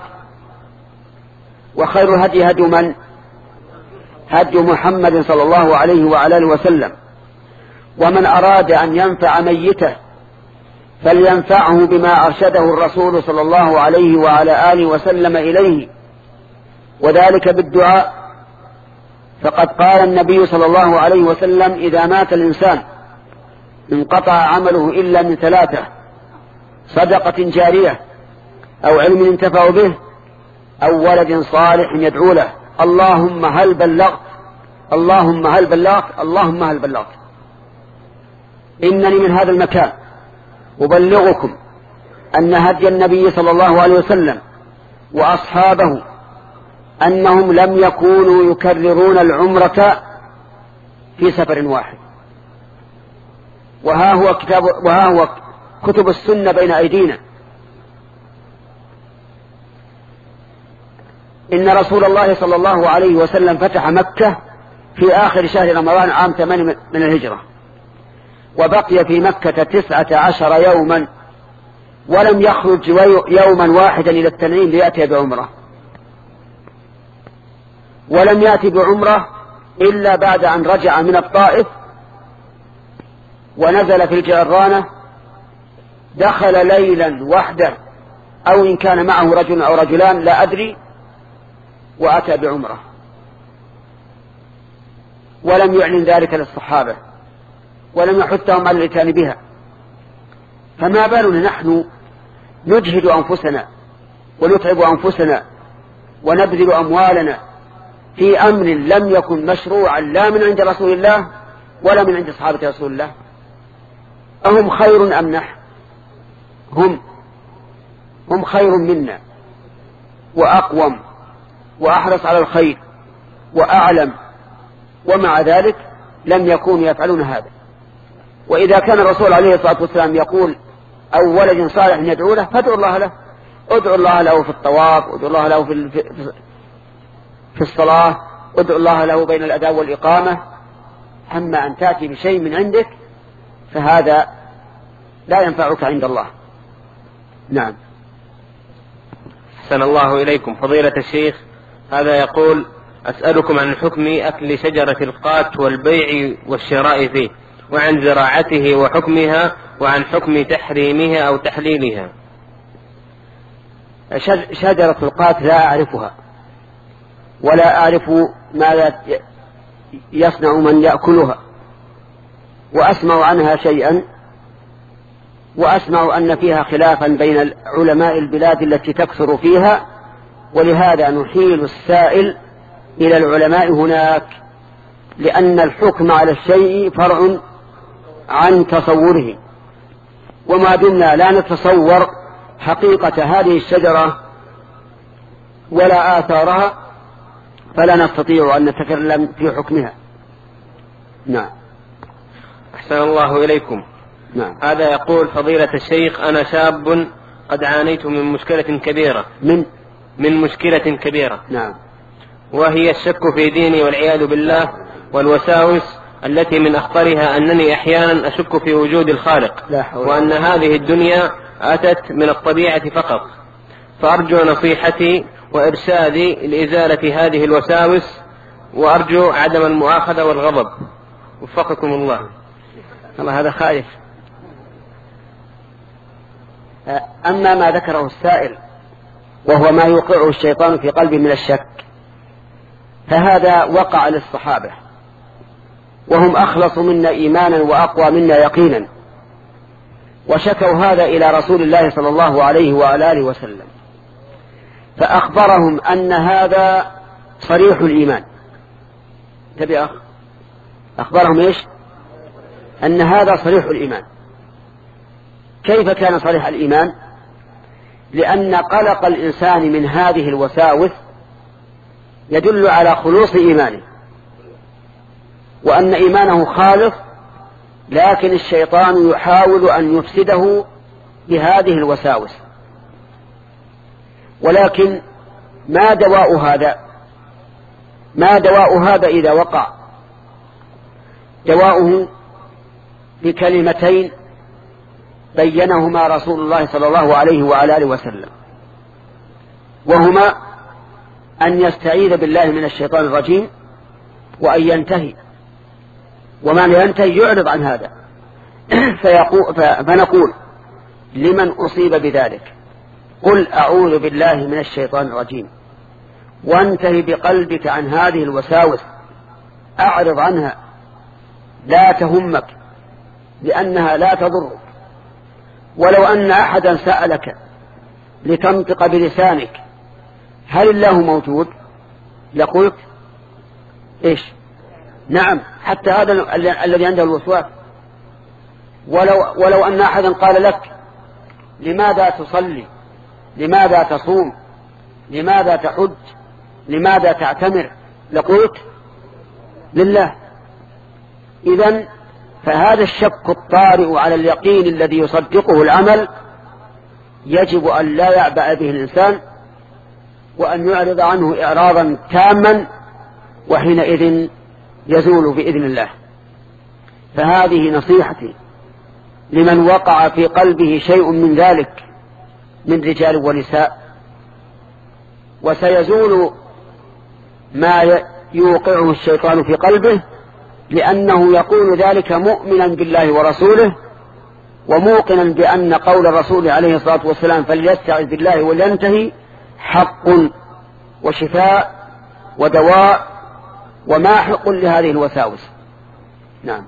وخير الهدي هدي من؟ هدي محمد صلى الله عليه وعلى آله وسلم. ومن أراد أن ينفع ميته فلينفعه بما أرشده الرسول صلى الله عليه وعلى آله وسلم إليه، وذلك بالدعاء. فقد قال النبي صلى الله عليه وسلم إذا مات الإنسان انقطع عمله إلا من ثلاثة: صدقة جارية أو علم ينتفع به أو ولد صالح يدعو له اللهم هل بلغت اللهم هل بلغت اللهم هل بلغت إنني من هذا المكان أبلغكم أن هدي النبي صلى الله عليه وسلم وأصحابه أنهم لم يكونوا يكررون العمرة في سفر واحد. وها هو كتاب وها هو كتب السنة بين أيدينا. إن رسول الله صلى الله عليه وسلم فتح مكة في آخر شهر رمضان عام ثمان من الهجرة، وبقي في مكة تسعة عشر يوما، ولم يخرج يوما واحدا إلى التنعيم ليأتي بعمرة، ولم يأتي بعمرة إلا بعد أن رجع من الطائف ونزل في الجعرانة، دخل ليلا وحده أو إن كان معه رجل أو رجلان لا أدري، وأتى بعمرة، ولم يعلن ذلك للصحابة ولم يحثهم على الاتيان بها. فما بالنا نحن نجهد أنفسنا ونتعب أنفسنا ونبذل أموالنا في أمر لم يكن مشروعا لا من عند رسول الله ولا من عند صحابة رسول الله؟ أهم خير أم نحن؟ هم هم خير منا وأقوم وأحرص على الخير وأعلم، ومع ذلك لم يكونوا يفعلون هذا. وإذا كان الرسول عليه الصلاة والسلام يقول أو ولد صالح يدعو له فادعوا الله له، ادعوا الله له في الطواف، ادعوا الله له في في الصلاة، ادعوا الله له بين الأذان والإقامة. أما أن تأتي بشيء من عندك فهذا لا ينفعك عند الله. نعم. أحسن الله إليكم فضيلة الشيخ. هذا يقول أسألكم عن حكم أكل شجرة القات والبيع والشراء فيه، وعن زراعته وحكمها، وعن حكم تحريمها أو تحليلها. شجرة القات لا أعرفها ولا أعرف ماذا يصنع من يأكلها، وأسمع عنها شيئا، وأسمع أن فيها خلافا بين علماء البلاد التي تكثر فيها، ولهذا نحيل السائل إلى العلماء هناك، لأن الحكم على الشيء فرع عن تصوره، وما دمنا لا نتصور حقيقة هذه الشجرة ولا آثارها فلا نستطيع أن نتكلم في حكمها. نعم. أحسن الله إليكم. نعم. هذا يقول فضيلة الشيخ أنا شاب قد عانيت من مشكلة كبيرة من من مشكلة كبيرة نعم. وهي الشك في ديني والعياذ بالله، والوساوس التي من أخطرها أنني أحيانا أشك في وجود الخالق، وأن هذه الدنيا أتت من الطبيعة فقط، فأرجو نصيحتي وإرشادي لإزالة هذه الوساوس، وأرجو عدم المؤاخذة والغضب. وفقكم الله. الله هذا خائف. أما ما ذكره السائل وهو ما يوقعه الشيطان في قلبه من الشك، فهذا وقع للصحابة وهم أخلص منا إيمانا وأقوى منا يقينا، وشكوا هذا إلى رسول الله صلى الله عليه وعلى آله وسلم، فأخبرهم أن هذا صريح الإيمان. تبي أخ أخبرهم إيش؟ أن هذا صريح الإيمان. كيف كان صريح الإيمان؟ لأن قلق الإنسان من هذه الوساوس يدل على خلوص إيمانه، وأن إيمانه خالص، لكن الشيطان يحاول أن يفسده بهذه الوساوس. ولكن ما دواء هذا؟ ما دواء هذا إذا وقع؟ دواؤه بكلمتين بينهما رسول الله صلى الله عليه وعلى آله وسلم، وهما أن يستعيذ بالله من الشيطان الرجيم، وأن ينتهي، ومن ينتهي يعرض عن هذا. فنقول لمن أصيب بذلك قل أعوذ بالله من الشيطان الرجيم، وانتهي بقلبك عن هذه الوساوس، أعرض عنها، لا تهمك لأنها لا تضرك. ولو أن أحدا سألك لتنطق بلسانك هل الله موجود؟ لقلت إيش؟ نعم، حتى هذا الذي عنده الوسواس. ولو, ولو أن أحدا قال لك لماذا تصلي، لماذا تصوم، لماذا تحج، لماذا تعتمر، لقلت لله. إذن فهذا الشك الطارئ على اليقين الذي يصدقه العمل يجب أن لا يعبأ به الإنسان، وأن يعرض عنه إعراضا تاما، وحينئذ يزول بإذن الله. فهذه نصيحتي لمن وقع في قلبه شيء من ذلك من رجال ونساء، وسيزول ما يوقعه الشيطان في قلبه، لأنه يقول ذلك مؤمنا بالله ورسوله، وموقنا بأن قول الرسول عليه الصلاة والسلام فليستعذ بالله ولينتهي حق وشفاء ودواء وماحق لهذه الوساوس. نعم.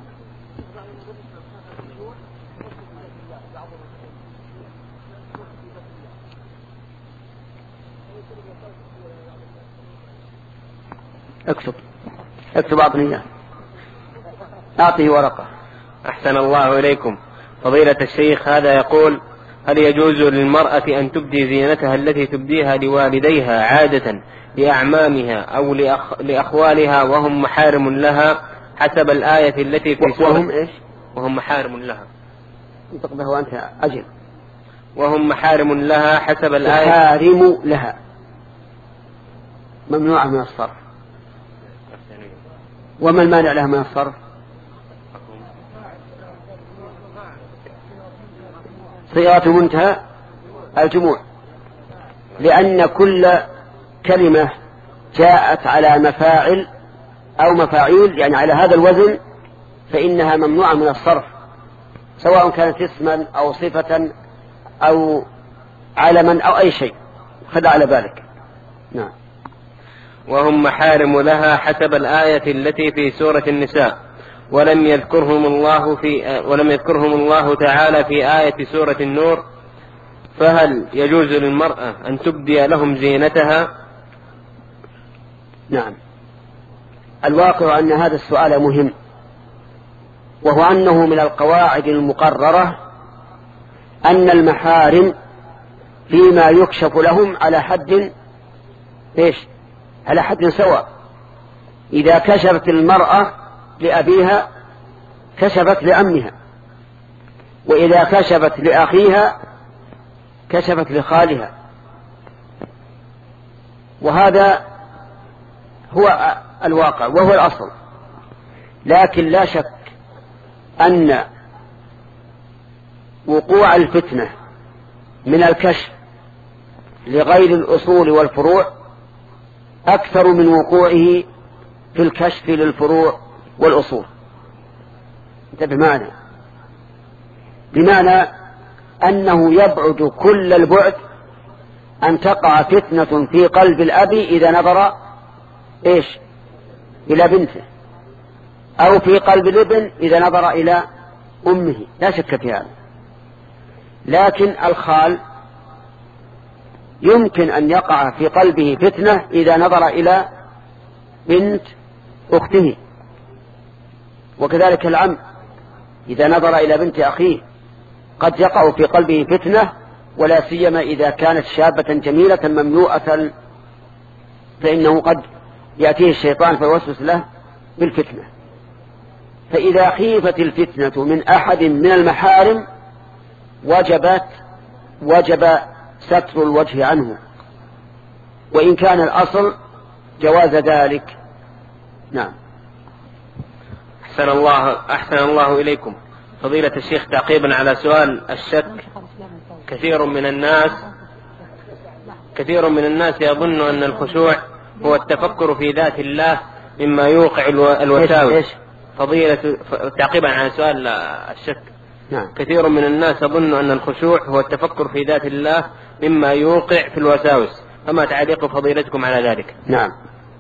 اكتب اكتب أعطني أعطيه ورقة. أحسن الله إليكم فضيلة الشيخ، هذا يقول: هل يجوز للمرأة أن تبدي زينتها التي تبديها لوالديها عادة لأعمامها أو لأخ... لأخوالها وهم محارم لها حسب الآية التي في سورة وهم إيش؟ وهم محارم لها انطق به وأنت أجل. وهم محارم لها حسب الآية. محارم لها ممنوعة من الصرف. وما المانع لها من الصرف؟ صيغة منتهى الجموع، لأن كل كلمة جاءت على مفاعل أو مفاعيل يعني على هذا الوزن فإنها ممنوعة من الصرف، سواء كانت اسما أو صفة أو علما أو أي شيء، خذ على بالك. نعم. وهم محارم لها حسب الآية التي في سورة النساء، ولم يذكرهم الله في ولم يذكرهم الله تعالى في آية سورة النور، فهل يجوز للمرأة أن تبدي لهم زينتها؟ نعم. الواقع أن هذا السؤال مهم، وهو أنه من القواعد المقررة أن المحارم فيما يكشف لهم على حد إيش؟ على حد سواء. إذا كشفت المرأة لأبيها كشفت لأمها، وإذا كشفت لأخيها كشفت لخالها، وهذا هو الواقع وهو الأصل. لكن لا شك أن وقوع الفتنة من الكشف لغير الأصول والفروع أكثر من وقوعه في الكشف للفروع والأصول. انتبه معنا، بمعنى أنه يبعد كل البعد أن تقع فتنة في قلب الأب إذا نظر إيش إلى بنته، أو في قلب الابن إذا نظر إلى أمه، لا شك في هذا. لكن الخال يمكن أن يقع في قلبه فتنة إذا نظر إلى بنت أخته، وكذلك العم إذا نظر إلى بنت أخيه قد يقع في قلبه فتنة، ولا سيما إذا كانت شابة جميلة مملوءة، فإنه قد يأتيه الشيطان فيوسوس له بالفتنة. فإذا خيفت الفتنة من أحد من المحارم وجبت وجب ستر الوجه عنه، وإن كان الأصل جواز ذلك. نعم. أحسن الله أحسن الله إليكم فضيلة الشيخ، تعقيبا على سؤال الشك، كثير من الناس كثير من الناس يظن أن الخشوع هو التفكر في ذات الله مما يوقع الوساوس. فضيلة تعقيبا على سؤال الشك، نعم. كثير من الناس يظن أن الخشوع هو التفكر في ذات الله مما يوقع في الوساوس، فما تعليق فضيلتكم على ذلك؟ نعم.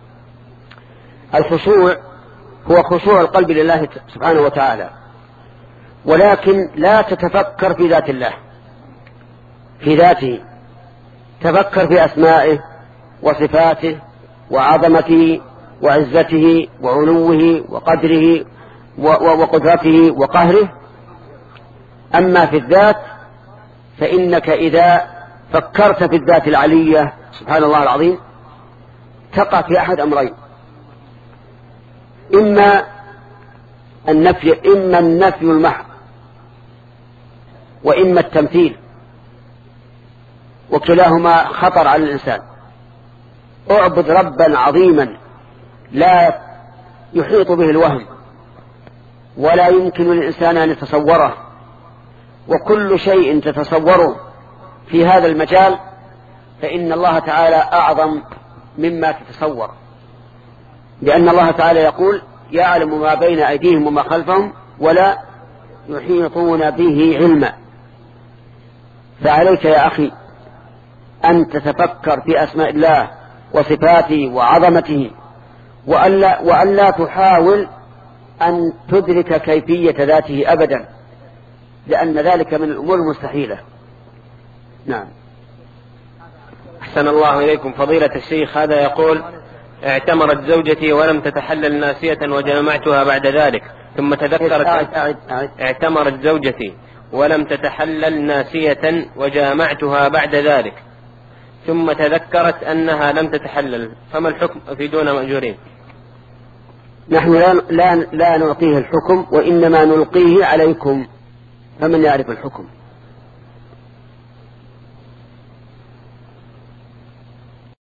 الخشوع هو خشوع القلب لله سبحانه وتعالى، ولكن لا تتفكر في ذات الله، في ذاته، تفكر في أسمائه وصفاته وعظمته وعزته وعلوه وقدره وقدرته وقهره. أما في الذات فإنك إذا فكرت في الذات العلية سبحان الله العظيم تقع في أحد أمرين: إما النفي إما النفي المحض وإما التمثيل، وكلاهما خطر على الإنسان. اعبد ربا عظيما لا يحيط به الوهم ولا يمكن للإنسان أن يتصوره، وكل شيء تتصوره في هذا المجال فإن الله تعالى أعظم مما تتصور، لأن الله تعالى يقول: يعلم ما بين أيديهم وما خلفهم ولا يحيطون به علما. فعليك يا أخي أن تتفكر في أسماء الله وصفاته وعظمته، وألا, وألا تحاول أن تدرك كيفية ذاته أبدا، لأن ذلك من الأمور المستحيلة. نعم. أحسن الله إليكم فضيلة الشيخ. هذا يقول: اعتمرت زوجتي ولم تتحلل ناسية وجامعتها بعد ذلك، ثم تذكرت أعد أعد أعد. اعتمرت زوجتي ولم تتحلل ناسية وجامعتها بعد ذلك، ثم تذكرت أنها لم تتحلل، فما الحكم في دون مأجورين؟ نحن لا, لا, لا نعطيه الحكم، وإنما نلقيه عليكم، فمن يعرف الحكم؟